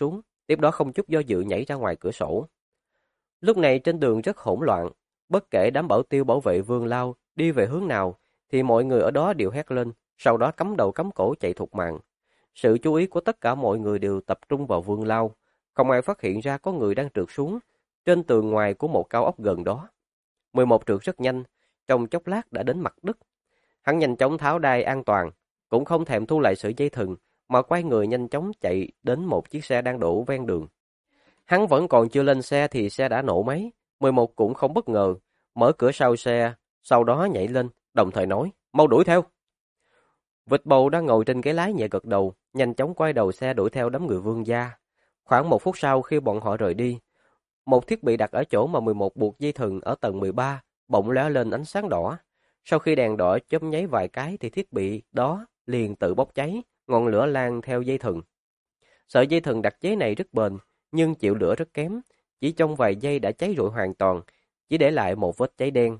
tiếp đó không chút do dự nhảy ra ngoài cửa sổ. Lúc này trên đường rất hỗn loạn, bất kể đám bảo tiêu bảo vệ Vương Lao đi về hướng nào, thì mọi người ở đó đều hét lên, sau đó cắm đầu cắm cổ chạy thục mạng. Sự chú ý của tất cả mọi người đều tập trung vào Vương Lao, không ai phát hiện ra có người đang trượt xuống trên tường ngoài của một cao ốc gần đó. 11 trượt rất nhanh, trong chốc lát đã đến mặt đất. Hắn nhanh chóng tháo đai an toàn, cũng không thèm thu lại sợi dây thừng, mà quay người nhanh chóng chạy đến một chiếc xe đang đổ ven đường. Hắn vẫn còn chưa lên xe thì xe đã nổ máy, 11 cũng không bất ngờ, mở cửa sau xe, sau đó nhảy lên, đồng thời nói, mau đuổi theo. Vịt bầu đang ngồi trên ghế lái nhẹ gật đầu, nhanh chóng quay đầu xe đuổi theo đám người Vương gia. Khoảng 1 phút sau khi bọn họ rời đi, một thiết bị đặt ở chỗ mà 11 buộc dây thừng ở tầng 13 bỗng lóe lên ánh sáng đỏ. Sau khi đèn đỏ chớp nháy vài cái thì thiết bị đó liền tự bốc cháy, ngọn lửa lan theo dây thừng. Sợi dây thừng đặc chế này rất bền, nhưng chịu lửa rất kém, chỉ trong vài giây đã cháy rụi hoàn toàn, chỉ để lại một vết cháy đen.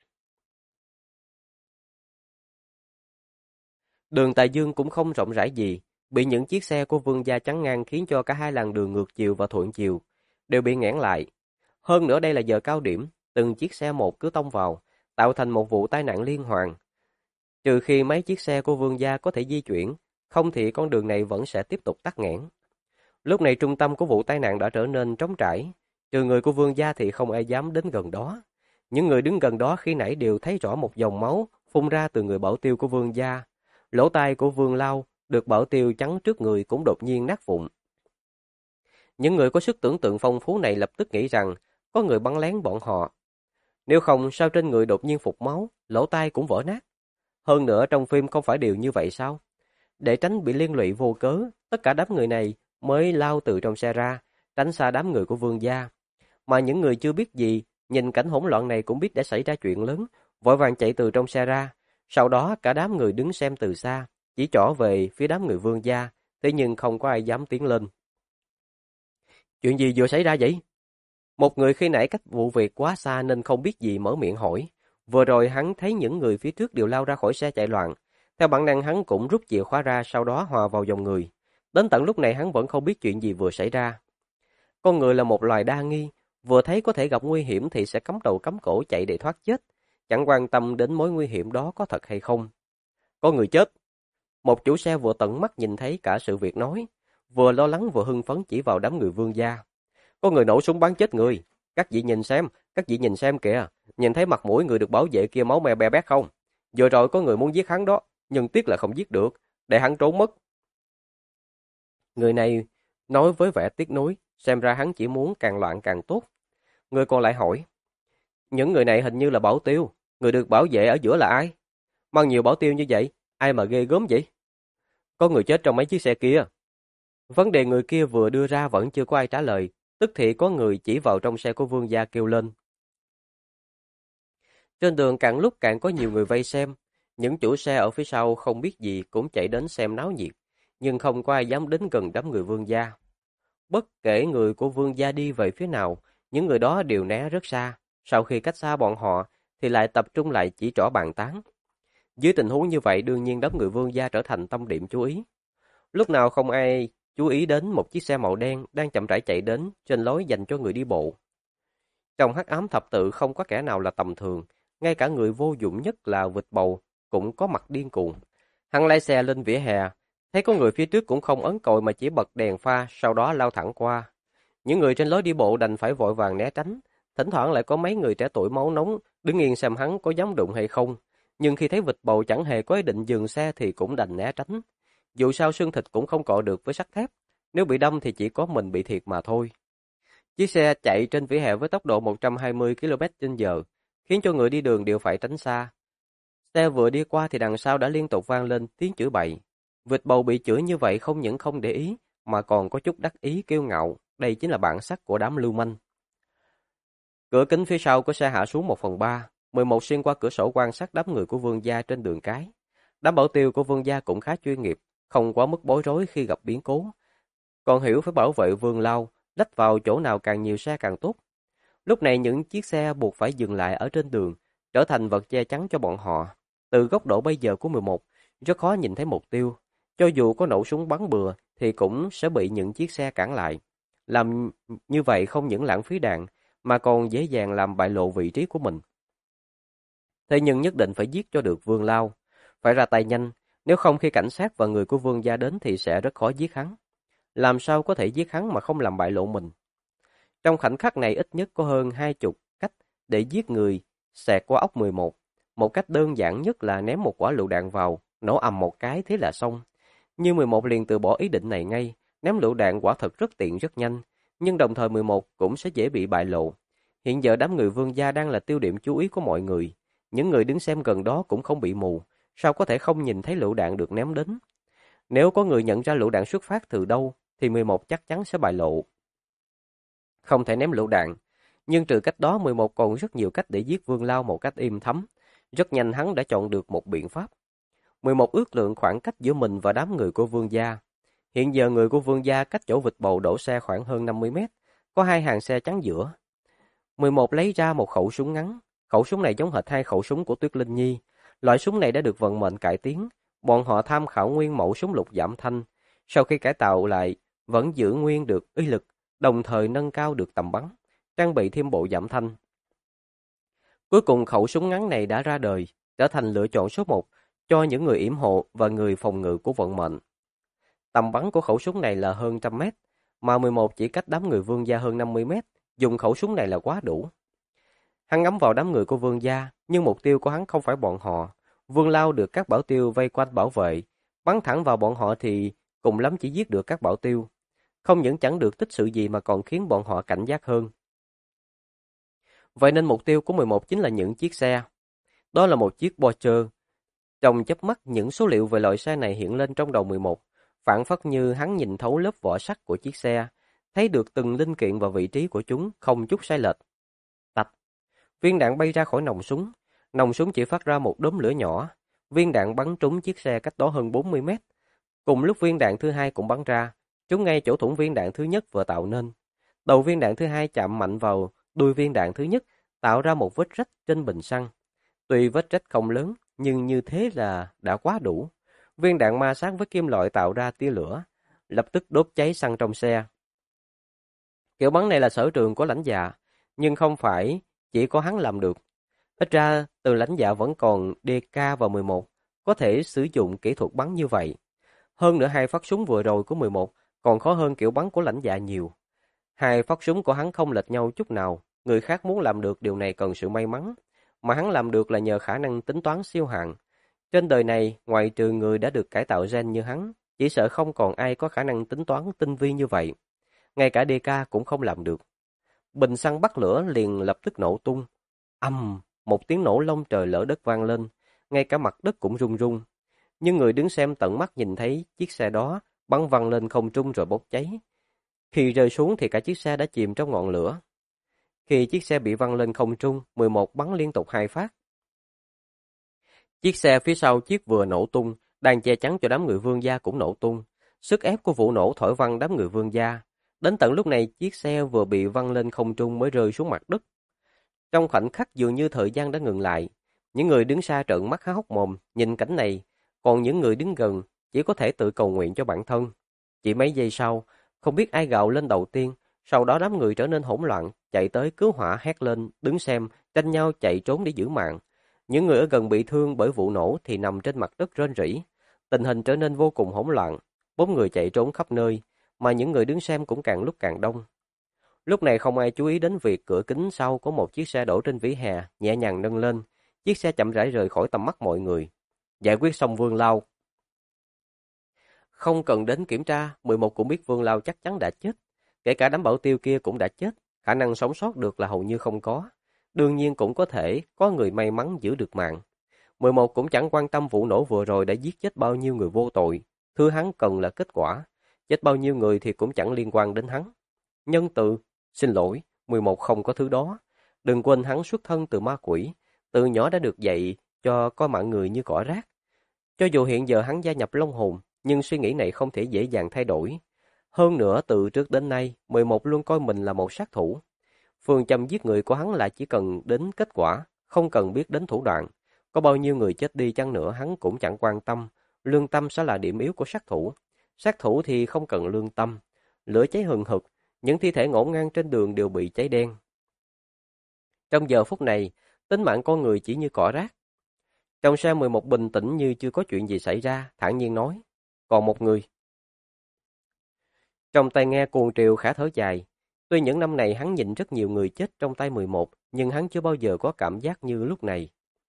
Đường Tài Dương cũng không rộng rãi gì, bị những chiếc xe của Vương gia chắn ngang khiến cho cả hai làn đường ngược chiều và thuận chiều đều bị nghẽn lại. Hơn nữa đây là giờ cao điểm, từng chiếc xe một cứ tông vào, tạo thành một vụ tai nạn liên hoàn. Trừ khi mấy chiếc xe của Vương gia có thể di chuyển, không thì con đường này vẫn sẽ tiếp tục tắc nghẽn. Lúc này trung tâm của vụ tai nạn đã trở nên trống trải, trừ người của Vương gia thì không ai dám đến gần đó. Những người đứng gần đó khi nãy đều thấy rõ một dòng máu phun ra từ người bảo tiêu của Vương gia. Lỗ tai của Vương Lao được bảo tiêu chắn trước người cũng đột nhiên nát vụn. Những người có sức tưởng tượng phong phú này lập tức nghĩ rằng có người bắn lén bọn họ. Nếu không sao trên người đột nhiên phục máu, lỗ tai cũng vỡ nát. Hơn nữa trong phim không phải đều như vậy sao? Để tránh bị liên lụy vô cớ, tất cả đám người này mới lao từ trong xe ra, tránh xa đám người của Vương gia. Mà những người chưa biết gì, nhìn cảnh hỗn loạn này cũng biết đã xảy ra chuyện lớn, vội vàng chạy từ trong xe ra. Sau đó cả đám người đứng xem từ xa, chỉ trỏ về phía đám người Vương gia, thế nhưng không có ai dám tiến lên. Chuyện gì vừa xảy ra vậy? Một người khi nãy cách vụ việc quá xa nên không biết gì mở miệng hỏi. Vừa rồi hắn thấy những người phía trước đều lao ra khỏi xe chạy loạn. Theo bản năng hắn cũng rút chìa khóa ra, sau đó hòa vào dòng người. Đến tận lúc này hắn vẫn không biết chuyện gì vừa xảy ra. Con người là một loài đa nghi, vừa thấy có thể gặp nguy hiểm thì sẽ cắm đầu cắm cổ chạy để thoát chết, chẳng quan tâm đến mối nguy hiểm đó có thật hay không. Có người chết. Một chủ xe vừa tận mắt nhìn thấy cả sự việc nói, vừa lo lắng vừa hưng phấn chỉ vào đám người Vương gia. Có người nổ súng bắn chết người. Các vị nhìn xem kìa, nhìn thấy mặt mũi người được bảo vệ kia máu me be bét không? Vừa rồi có người muốn giết hắn đó, nhưng tiếc là không giết được, để hắn trốn mất. Người này nói với vẻ tiếc nuối, xem ra hắn chỉ muốn càng loạn càng tốt. Người còn lại hỏi, những người này hình như là bảo tiêu, người được bảo vệ ở giữa là ai? Mang nhiều bảo tiêu như vậy, ai mà ghê gớm vậy? Có người chết trong mấy chiếc xe kia. Vấn đề người kia vừa đưa ra vẫn chưa có ai trả lời, tức thì có người chỉ vào trong xe của Vương gia kêu lên. Trên đường càng lúc càng có nhiều người vây xem, những chủ xe ở phía sau không biết gì cũng chạy đến xem náo nhiệt, nhưng không có ai dám đến gần đám người Vương gia. Bất kể người của Vương gia đi về phía nào, những người đó đều né rất xa, sau khi cách xa bọn họ thì lại tập trung lại chỉ trỏ bàn tán. Dưới tình huống như vậy đương nhiên đám người Vương gia trở thành tâm điểm chú ý. Lúc nào không ai chú ý đến một chiếc xe màu đen đang chậm rãi chạy đến trên lối dành cho người đi bộ. Trong hắc ám thập tự không có kẻ nào là tầm thường, ngay cả người vô dụng nhất là vịt bầu cũng có mặt điên cuồng. Hắn lái xe lên vỉa hè, thấy có người phía trước cũng không ấn còi mà chỉ bật đèn pha, sau đó lao thẳng qua. Những người trên lối đi bộ đành phải vội vàng né tránh, thỉnh thoảng lại có mấy người trẻ tuổi máu nóng đứng yên xem hắn có dám đụng hay không, nhưng khi thấy vịt bầu chẳng hề có ý định dừng xe thì cũng đành né tránh. Dù sao xương thịt cũng không cọ được với sắt thép, nếu bị đâm thì chỉ có mình bị thiệt mà thôi. Chiếc xe chạy trên vỉa hè với tốc độ 120 km/h, khiến cho người đi đường đều phải tránh xa. Xe vừa đi qua thì đằng sau đã liên tục vang lên tiếng chửi bậy. Vịt bầu bị chửi như vậy không những không để ý, mà còn có chút đắc ý kiêu ngạo, đây chính là bản sắc của đám lưu manh. Cửa kính phía sau của xe hạ xuống 1/3, 11 xuyên qua cửa sổ quan sát đám người của Vương gia trên đường cái. Đám bảo tiêu của Vương gia cũng khá chuyên nghiệp, không quá mức bối rối khi gặp biến cố. Còn hiểu phải bảo vệ Vương Lao, lách vào chỗ nào càng nhiều xe càng tốt. Lúc này những chiếc xe buộc phải dừng lại ở trên đường, trở thành vật che chắn cho bọn họ. Từ góc độ bây giờ của 11, rất khó nhìn thấy mục tiêu. Cho dù có nổ súng bắn bừa thì cũng sẽ bị những chiếc xe cản lại. Làm như vậy không những lãng phí đạn, mà còn dễ dàng làm bại lộ vị trí của mình. Thế nhưng nhất định phải giết cho được Vương Lao, phải ra tay nhanh, nếu không khi cảnh sát và người của Vương gia đến thì sẽ rất khó giết hắn. Làm sao có thể giết hắn mà không làm bại lộ mình? Trong khoảnh khắc này ít nhất có hơn 20 cách để giết người xẹt qua óc 11. Một cách đơn giản nhất là ném một quả lựu đạn vào, nổ ầm một cái thế là xong. Nhưng 11 liền từ bỏ ý định này ngay, ném lựu đạn quả thật rất tiện rất nhanh, nhưng đồng thời 11 cũng sẽ dễ bị bại lộ. Hiện giờ đám người Vương gia đang là tiêu điểm chú ý của mọi người. Những người đứng xem gần đó cũng không bị mù, sao có thể không nhìn thấy lựu đạn được ném đến. Nếu có người nhận ra lựu đạn xuất phát từ đâu, thì 11 chắc chắn sẽ bại lộ. Không thể ném lựu đạn, nhưng trừ cách đó 11 còn rất nhiều cách để giết Vương Lao một cách im thấm. Rất nhanh hắn đã chọn được một biện pháp. 11 ước lượng khoảng cách giữa mình và đám người của Vương gia. Hiện giờ người của Vương gia cách chỗ vịt bầu đổ xe khoảng hơn 50 mét, có hai hàng xe chắn giữa. 11 lấy ra một khẩu súng ngắn. Khẩu súng này giống hệt hai khẩu súng của Tuyết Linh Nhi. Loại súng này đã được vận mệnh cải tiến. Bọn họ tham khảo nguyên mẫu súng lục giảm thanh. Sau khi cải tạo lại, vẫn giữ nguyên được uy lực, đồng thời nâng cao được tầm bắn, trang bị thêm bộ giảm thanh. Cuối cùng khẩu súng ngắn này đã ra đời, trở thành lựa chọn số 1 cho những người yểm hộ và người phòng ngự của vận mệnh. Tầm bắn của khẩu súng này là hơn 100 mét, mà 11 chỉ cách đám người Vương gia hơn 50 mét, dùng khẩu súng này là quá đủ. Hắn ngắm vào đám người của Vương gia, nhưng mục tiêu của hắn không phải bọn họ. Vương Lao được các bảo tiêu vây quanh bảo vệ, bắn thẳng vào bọn họ thì cùng lắm chỉ giết được các bảo tiêu. Không những chẳng được tích sự gì mà còn khiến bọn họ cảnh giác hơn. Vậy nên mục tiêu của 11 chính là những chiếc xe. Đó là một chiếc Porsche. Trong chớp mắt những số liệu về loại xe này hiện lên trong đầu 11, phảng phất như hắn nhìn thấu lớp vỏ sắt của chiếc xe, thấy được từng linh kiện và vị trí của chúng không chút sai lệch. Tạch, viên đạn bay ra khỏi nòng súng chỉ phát ra một đốm lửa nhỏ, viên đạn bắn trúng chiếc xe cách đó hơn 40 mét. Cùng lúc viên đạn thứ hai cũng bắn ra, trúng ngay chỗ thủng viên đạn thứ nhất vừa tạo nên. Đầu viên đạn thứ hai chạm mạnh vào đuôi viên đạn thứ nhất, tạo ra một vết rách trên bình xăng. Tuy vết rách không lớn, nhưng như thế là đã quá đủ. Viên đạn ma sát với kim loại tạo ra tia lửa, lập tức đốt cháy xăng trong xe. Kiểu bắn này là sở trường của Lãnh Dạ, nhưng không phải chỉ có hắn làm được. Ít ra, từ Lãnh Dạ vẫn còn DK và 11, có thể sử dụng kỹ thuật bắn như vậy. Hơn nữa hai phát súng vừa rồi của 11 còn khó hơn kiểu bắn của Lãnh Dạ nhiều. Hai phát súng của hắn không lệch nhau chút nào, người khác muốn làm được điều này cần sự may mắn, mà hắn làm được là nhờ khả năng tính toán siêu hạng. Trên đời này, ngoại trừ người đã được cải tạo gen như hắn, chỉ sợ không còn ai có khả năng tính toán tinh vi như vậy. Ngay cả DK cũng không làm được. Bình xăng bắt lửa liền lập tức nổ tung. Một tiếng nổ long trời lở đất vang lên, ngay cả mặt đất cũng rung rung. Nhưng người đứng xem tận mắt nhìn thấy chiếc xe đó bắn văng lên không trung rồi bốc cháy. Khi rơi xuống thì cả chiếc xe đã chìm trong ngọn lửa. Khi chiếc xe bị văng lên không trung, 11 bắn liên tục 2 phát. Chiếc xe phía sau chiếc vừa nổ tung, đang che chắn cho đám người Vương gia cũng nổ tung. Sức ép của vụ nổ thổi văng đám người Vương gia. Đến tận lúc này chiếc xe vừa bị văng lên không trung mới rơi xuống mặt đất. Trong khoảnh khắc dường như thời gian đã ngừng lại. Những người đứng xa trợn mắt há hốc mồm nhìn cảnh này, còn những người đứng gần chỉ có thể tự cầu nguyện cho bản thân. Chỉ mấy giây sau, không biết ai gào lên đầu tiên, sau đó đám người trở nên hỗn loạn, chạy tới cứu hỏa hét lên, đứng xem, tranh nhau chạy trốn để giữ mạng. Những người ở gần bị thương bởi vụ nổ thì nằm trên mặt đất rên rỉ. Tình hình trở nên vô cùng hỗn loạn, 4 người chạy trốn khắp nơi, mà những người đứng xem cũng càng lúc càng đông. Lúc này không ai chú ý đến việc cửa kính sau có một chiếc xe đổ trên vỉa hè, nhẹ nhàng nâng lên. Chiếc xe chậm rãi rời khỏi tầm mắt mọi người. Giải quyết xong Vương Lao. Không cần đến kiểm tra, 11 cũng biết Vương Lao chắc chắn đã chết. Kể cả đám bảo tiêu kia cũng đã chết, khả năng sống sót được là hầu như không có. Đương nhiên cũng có thể có người may mắn giữ được mạng. 11 cũng chẳng quan tâm vụ nổ vừa rồi đã giết chết bao nhiêu người vô tội. Thứ hắn cần là kết quả. Chết bao nhiêu người thì cũng chẳng liên quan đến hắn. Nhân từ, xin lỗi, 11 không có thứ đó. Đừng quên hắn xuất thân từ ma quỷ. Từ nhỏ đã được dạy cho coi mạng người như cỏ rác. Cho dù hiện giờ hắn gia nhập Long Hồn, nhưng suy nghĩ này không thể dễ dàng thay đổi. Hơn nữa từ trước đến nay, 11 luôn coi mình là một sát thủ. Phương châm giết người của hắn là chỉ cần đến kết quả, không cần biết đến thủ đoạn. Có bao nhiêu người chết đi chăng nữa hắn cũng chẳng quan tâm. Lương tâm sẽ là điểm yếu của sát thủ. Sát thủ thì không cần lương tâm. Lửa cháy hừng hực, những thi thể ngổn ngang trên đường đều bị cháy đen. Trong giờ phút này, tính mạng con người chỉ như cỏ rác. Trong xe 11 bình tĩnh như chưa có chuyện gì xảy ra, thản nhiên nói, còn một người. Trong tai nghe cuồng triều khẽ thở dài. Tuy những năm này hắn nhìn rất nhiều người chết trong tay 11, nhưng hắn chưa bao giờ có cảm giác như lúc này.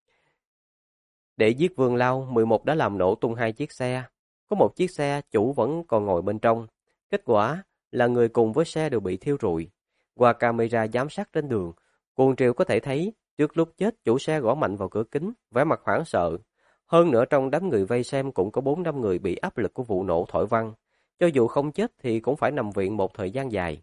Để giết Vương Lao, 11 đã làm nổ tung 2 chiếc xe. Có một chiếc xe chủ vẫn còn ngồi bên trong. Kết quả là người cùng với xe đều bị thiêu rụi. Qua camera giám sát trên đường, cuồng triều có thể thấy trước lúc chết chủ xe gõ mạnh vào cửa kính, vẻ mặt hoảng sợ. Hơn nữa trong đám người vây xem cũng có 4-5 người bị áp lực của vụ nổ thổi văng. Cho dù không chết thì cũng phải nằm viện một thời gian dài.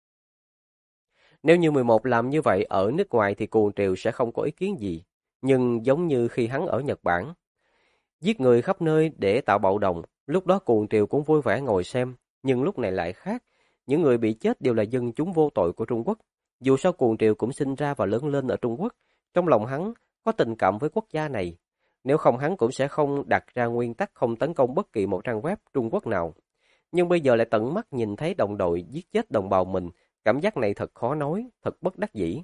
Nếu như 11 làm như vậy ở nước ngoài thì cuồng triều sẽ không có ý kiến gì. Nhưng giống như khi hắn ở Nhật Bản, giết người khắp nơi để tạo bạo động, lúc đó cuồng triều cũng vui vẻ ngồi xem. Nhưng lúc này lại khác, những người bị chết đều là dân chúng vô tội của Trung Quốc. Dù sao cuồng triều cũng sinh ra và lớn lên ở Trung Quốc, trong lòng hắn có tình cảm với quốc gia này. Nếu không hắn cũng sẽ không đặt ra nguyên tắc không tấn công bất kỳ một trang web Trung Quốc nào. Nhưng bây giờ lại tận mắt nhìn thấy đồng đội giết chết đồng bào mình, cảm giác này thật khó nói, thật bất đắc dĩ.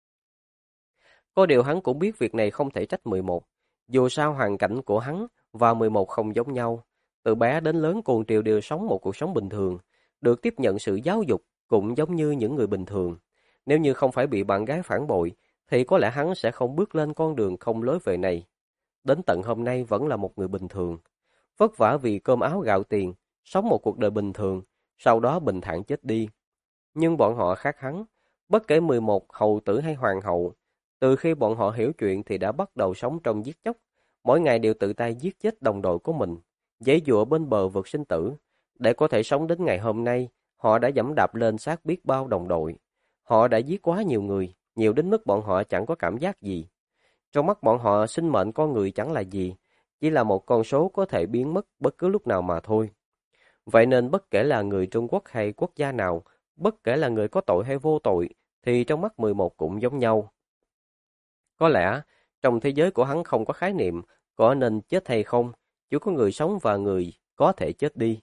Có điều hắn cũng biết việc này không thể trách 11. Dù sao hoàn cảnh của hắn và 11 không giống nhau. Từ bé đến lớn cuồng triều đều sống một cuộc sống bình thường, được tiếp nhận sự giáo dục cũng giống như những người bình thường. Nếu như không phải bị bạn gái phản bội, thì có lẽ hắn sẽ không bước lên con đường không lối về này. Đến tận hôm nay vẫn là một người bình thường. Vất vả vì cơm áo gạo tiền, sống một cuộc đời bình thường, sau đó bình thản chết đi. Nhưng bọn họ khác hắn, bất kể 11 hầu tử hay hoàng hậu, từ khi bọn họ hiểu chuyện thì đã bắt đầu sống trong giết chóc, mỗi ngày đều tự tay giết chết đồng đội của mình, giãy giụa bên bờ vực sinh tử, để có thể sống đến ngày hôm nay, họ đã giẫm đạp lên xác biết bao đồng đội. Họ đã giết quá nhiều người, nhiều đến mức bọn họ chẳng có cảm giác gì. Trong mắt bọn họ sinh mệnh con người chẳng là gì, chỉ là một con số có thể biến mất bất cứ lúc nào mà thôi. Vậy nên bất kể là người Trung Quốc hay quốc gia nào, bất kể là người có tội hay vô tội, thì trong mắt 11 cũng giống nhau. Có lẽ, trong thế giới của hắn không có khái niệm, có nên chết hay không, chỉ có người sống và người có thể chết đi.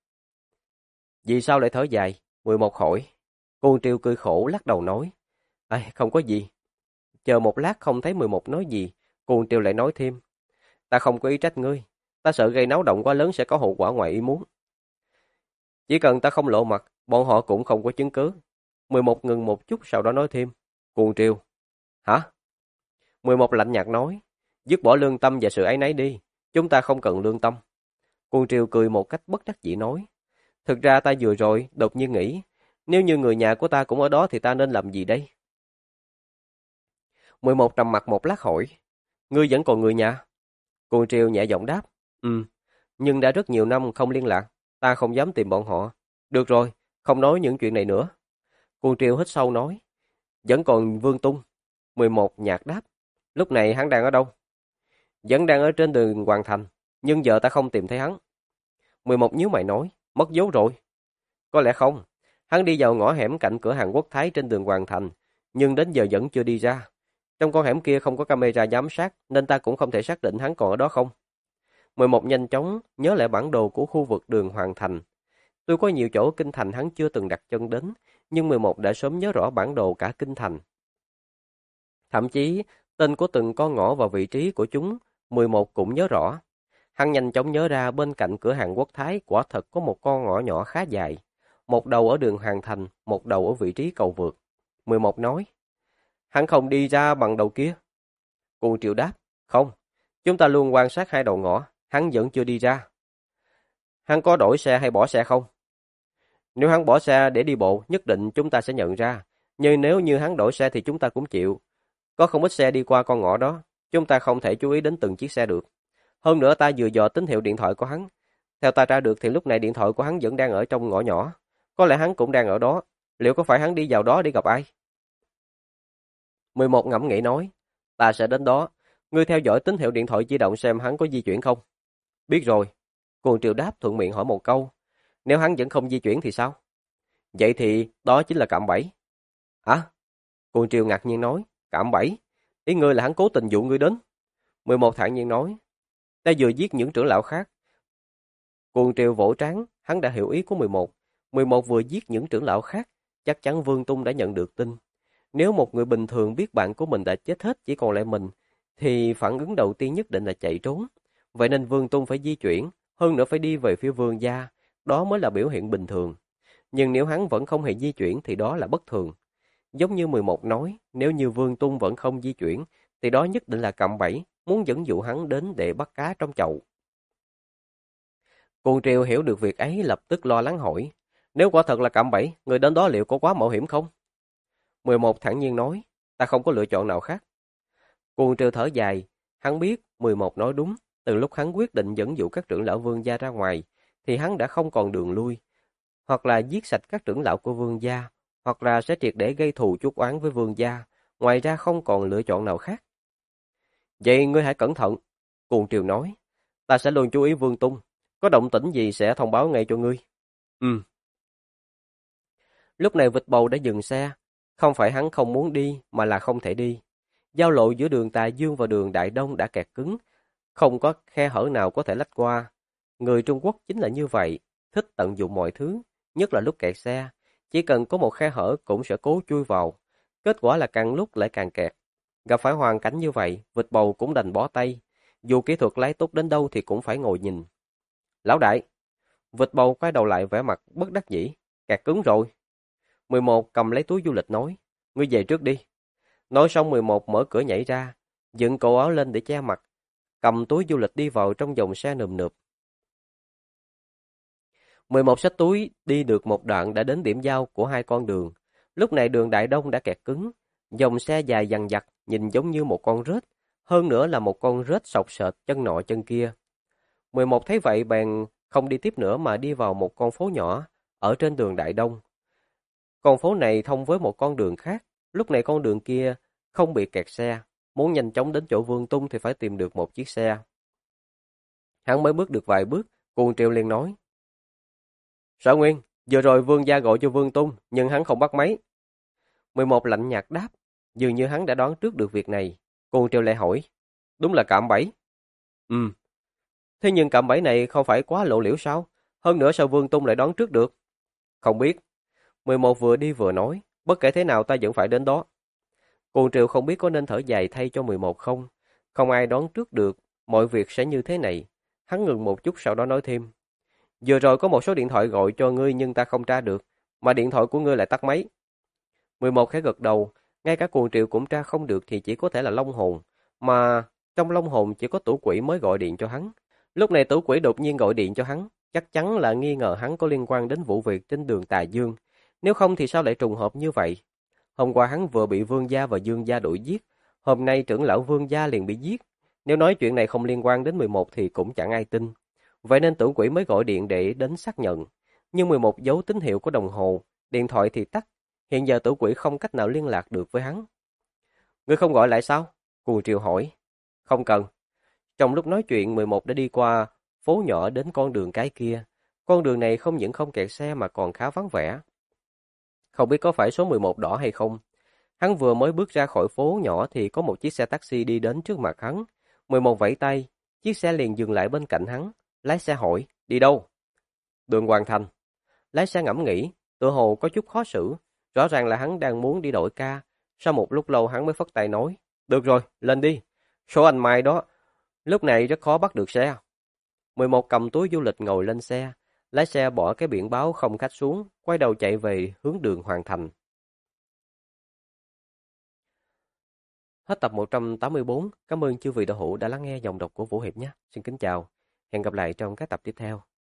Vì sao lại thở dài? 11 hỏi. Cô Triều cười khổ lắc đầu nói. Không có gì. Chờ một lát không thấy 11 nói gì, cô Triều lại nói thêm. Ta không có ý trách ngươi, ta sợ gây náo động quá lớn sẽ có hậu quả ngoài ý muốn. Chỉ cần ta không lộ mặt, bọn họ cũng không có chứng cứ. 11 ngừng một chút sau đó nói thêm. Cuồng Triều. Hả? 11 lạnh nhạt nói. Dứt bỏ lương tâm và sự áy náy đi. Chúng ta không cần lương tâm. Cuồng Triều cười một cách bất đắc dĩ nói. Thực ra ta vừa rồi đột nhiên nghĩ. Nếu như người nhà của ta cũng ở đó thì ta nên làm gì đây? 11 trầm mặt một lát hỏi. Ngươi vẫn còn người nhà? Cuồng Triều nhẹ giọng đáp. Nhưng đã rất nhiều năm không liên lạc. Ta không dám tìm bọn họ. Được rồi, không nói những chuyện này nữa. Cuồng Triều hít sâu nói. Vẫn còn Vương Tung. 11 nhạt đáp. Lúc này hắn đang ở đâu? Vẫn đang ở trên đường Hoàng Thành. Nhưng giờ ta không tìm thấy hắn. 11 nhíu mày nói. Mất dấu rồi. Có lẽ không. Hắn đi vào ngõ hẻm cạnh cửa hàng Quốc Thái trên đường Hoàng Thành. Nhưng đến giờ vẫn chưa đi ra. Trong con hẻm kia không có camera giám sát. Nên ta cũng không thể xác định hắn còn ở đó không. 11 nhanh chóng nhớ lại bản đồ của khu vực đường Hoàng Thành. Tuy có nhiều chỗ kinh thành hắn chưa từng đặt chân đến, nhưng 11 đã sớm nhớ rõ bản đồ cả kinh thành. Thậm chí, tên của từng con ngõ và vị trí của chúng, 11 cũng nhớ rõ. Hắn nhanh chóng nhớ ra bên cạnh cửa hàng Quốc Thái quả thật có một con ngõ nhỏ khá dài. Một đầu ở đường Hoàng Thành, một đầu ở vị trí cầu vượt. 11 nói, hắn không đi ra bằng đầu kia. Cuồng Triệu đáp, không, chúng ta luôn quan sát hai đầu ngõ, hắn vẫn chưa đi ra. Hắn có đổi xe hay bỏ xe không? Nếu hắn bỏ xe để đi bộ, nhất định chúng ta sẽ nhận ra. Nhưng nếu như hắn đổi xe thì chúng ta cũng chịu. Có không ít xe đi qua con ngõ đó, chúng ta không thể chú ý đến từng chiếc xe được. Hơn nữa ta vừa dò tín hiệu điện thoại của hắn. Theo ta tra được thì lúc này điện thoại của hắn vẫn đang ở trong ngõ nhỏ. Có lẽ hắn cũng đang ở đó. Liệu có phải hắn đi vào đó để gặp ai? 11 ngẫm nghĩ nói. Ta sẽ đến đó. Ngươi theo dõi tín hiệu điện thoại di động xem hắn có di chuyển không? Biết rồi. Cuồng Triều đáp thuận miệng hỏi một câu. Nếu hắn vẫn không di chuyển thì sao? Vậy thì đó chính là cạm bẫy. Hả? Cuồng Triều ngạc nhiên nói. Cạm bẫy? Ý ngươi là hắn cố tình dụ ngươi đến. 11 thản nhiên nói. Ta vừa giết những trưởng lão khác. Cuồng Triều vỗ trán, hắn đã hiểu ý của 11. 11 vừa giết những trưởng lão khác, chắc chắn Vương Tung đã nhận được tin. Nếu một người bình thường biết bạn của mình đã chết hết chỉ còn lại mình, thì phản ứng đầu tiên nhất định là chạy trốn. Vậy nên Vương Tung phải di chuyển, hơn nữa phải đi về phía Vương gia, đó mới là biểu hiện bình thường. Nhưng nếu hắn vẫn không hề di chuyển thì đó là bất thường. Giống như 11 nói, nếu như Vương Tung vẫn không di chuyển, thì đó nhất định là cạm bẫy, muốn dẫn dụ hắn đến để bắt cá trong chậu. Cuồng Triều hiểu được việc ấy lập tức lo lắng hỏi, nếu quả thật là cạm bẫy, người đến đó liệu có quá mạo hiểm không? 11 thản nhiên nói, ta không có lựa chọn nào khác. Cuồng Triều thở dài, hắn biết 11 nói đúng, từ lúc hắn quyết định dẫn dụ các trưởng lão Vương gia ra ngoài, thì hắn đã không còn đường lui, hoặc là giết sạch các trưởng lão của Vương gia, hoặc là sẽ triệt để gây thù chuốc oán với Vương gia, ngoài ra không còn lựa chọn nào khác. Vậy ngươi hãy cẩn thận, Cuồng Triều nói, ta sẽ luôn chú ý Vương Tung, có động tĩnh gì sẽ thông báo ngay cho ngươi. Lúc này vịt bầu đã dừng xe, không phải hắn không muốn đi mà là không thể đi. Giao lộ giữa đường Tà Dương và đường Đại Đông đã kẹt cứng, không có khe hở nào có thể lách qua. Người Trung Quốc chính là như vậy, thích tận dụng mọi thứ, nhất là lúc kẹt xe. Chỉ cần có một khe hở cũng sẽ cố chui vào. Kết quả là càng lúc lại càng kẹt. Gặp phải hoàn cảnh như vậy, vịt bầu cũng đành bó tay. Dù kỹ thuật lái tốt đến đâu thì cũng phải ngồi nhìn. Lão đại! Vịt bầu quay đầu lại vẻ mặt bất đắc dĩ. Kẹt cứng rồi. 11 cầm lấy túi du lịch nói, ngươi về trước đi. Nói xong 11 mở cửa nhảy ra, dựng cổ áo lên để che mặt, cầm túi du lịch đi vào trong dòng xe nườm nượp. 11 xách túi đi được một đoạn đã đến điểm giao của hai con đường. Lúc này đường Đại Đông đã kẹt cứng, dòng xe dài dằng dặc nhìn giống như một con rết, hơn nữa là một con rết sọc sệt chân nọ chân kia. 11 thấy vậy bèn không đi tiếp nữa mà đi vào một con phố nhỏ ở trên đường Đại Đông. Con phố này thông với một con đường khác, lúc này con đường kia không bị kẹt xe, muốn nhanh chóng đến chỗ Vương Tung thì phải tìm được một chiếc xe. Hắn mới bước được vài bước, Cuồng Triều liền nói, Sở Nguyên, vừa rồi Vương gia gọi cho Vương Tung, nhưng hắn không bắt máy. 11 lạnh nhạt đáp, dường như hắn đã đoán trước được việc này. Cuồng Triều lại hỏi, đúng là cạm bẫy. Thế nhưng cạm bẫy này không phải quá lộ liễu sao? Hơn nữa sao Vương Tung lại đoán trước được? Không biết. 11 vừa đi vừa nói, bất kể thế nào ta vẫn phải đến đó. Cuồng Triều không biết có nên thở dài thay cho 11 không? Không ai đoán trước được mọi việc sẽ như thế này. Hắn ngừng một chút sau đó nói thêm. Vừa rồi có một số điện thoại gọi cho ngươi nhưng ta không tra được, mà điện thoại của ngươi lại tắt máy. 11 khẽ gật đầu, ngay cả Cuồng Triều cũng tra không được thì chỉ có thể là Long Hồn, mà trong Long Hồn chỉ có Tử Quỷ mới gọi điện cho hắn. Lúc này Tử Quỷ đột nhiên gọi điện cho hắn, chắc chắn là nghi ngờ hắn có liên quan đến vụ việc trên đường Tà Dương. Nếu không thì sao lại trùng hợp như vậy? Hôm qua hắn vừa bị Vương gia và Dương gia đuổi giết, hôm nay trưởng lão Vương gia liền bị giết. Nếu nói chuyện này không liên quan đến 11 thì cũng chẳng ai tin. Vậy nên Tử Quỷ mới gọi điện để đến xác nhận. Nhưng 11 giấu tín hiệu của đồng hồ, điện thoại thì tắt. Hiện giờ Tử Quỷ không cách nào liên lạc được với hắn. Ngươi không gọi lại sao? Cuồng Triều hỏi. Không cần. Trong lúc nói chuyện 11 đã đi qua phố nhỏ đến con đường cái kia. Con đường này không những không kẹt xe mà còn khá vắng vẻ. Không biết có phải số 11 đỏ hay không. Hắn vừa mới bước ra khỏi phố nhỏ thì có một chiếc xe taxi đi đến trước mặt hắn. 11 vẫy tay, chiếc xe liền dừng lại bên cạnh hắn. Lái xe hỏi, đi đâu? Đường Hoàng Thành. Lái xe ngẫm nghĩ, tựa hồ có chút khó xử. Rõ ràng là hắn đang muốn đi đổi ca. Sau một lúc lâu hắn mới phất tay nói, được rồi, lên đi. Số anh Mai đó, lúc này rất khó bắt được xe. 11 cầm túi du lịch ngồi lên xe. Lái xe bỏ cái biển báo không khách xuống, quay đầu chạy về hướng đường Hoàng Thành. Hết tập 184. Cảm ơn chư vị đạo hữu đã lắng nghe dòng đọc của Vũ Hiệp nhé. Xin kính chào. Hẹn gặp lại trong các tập tiếp theo.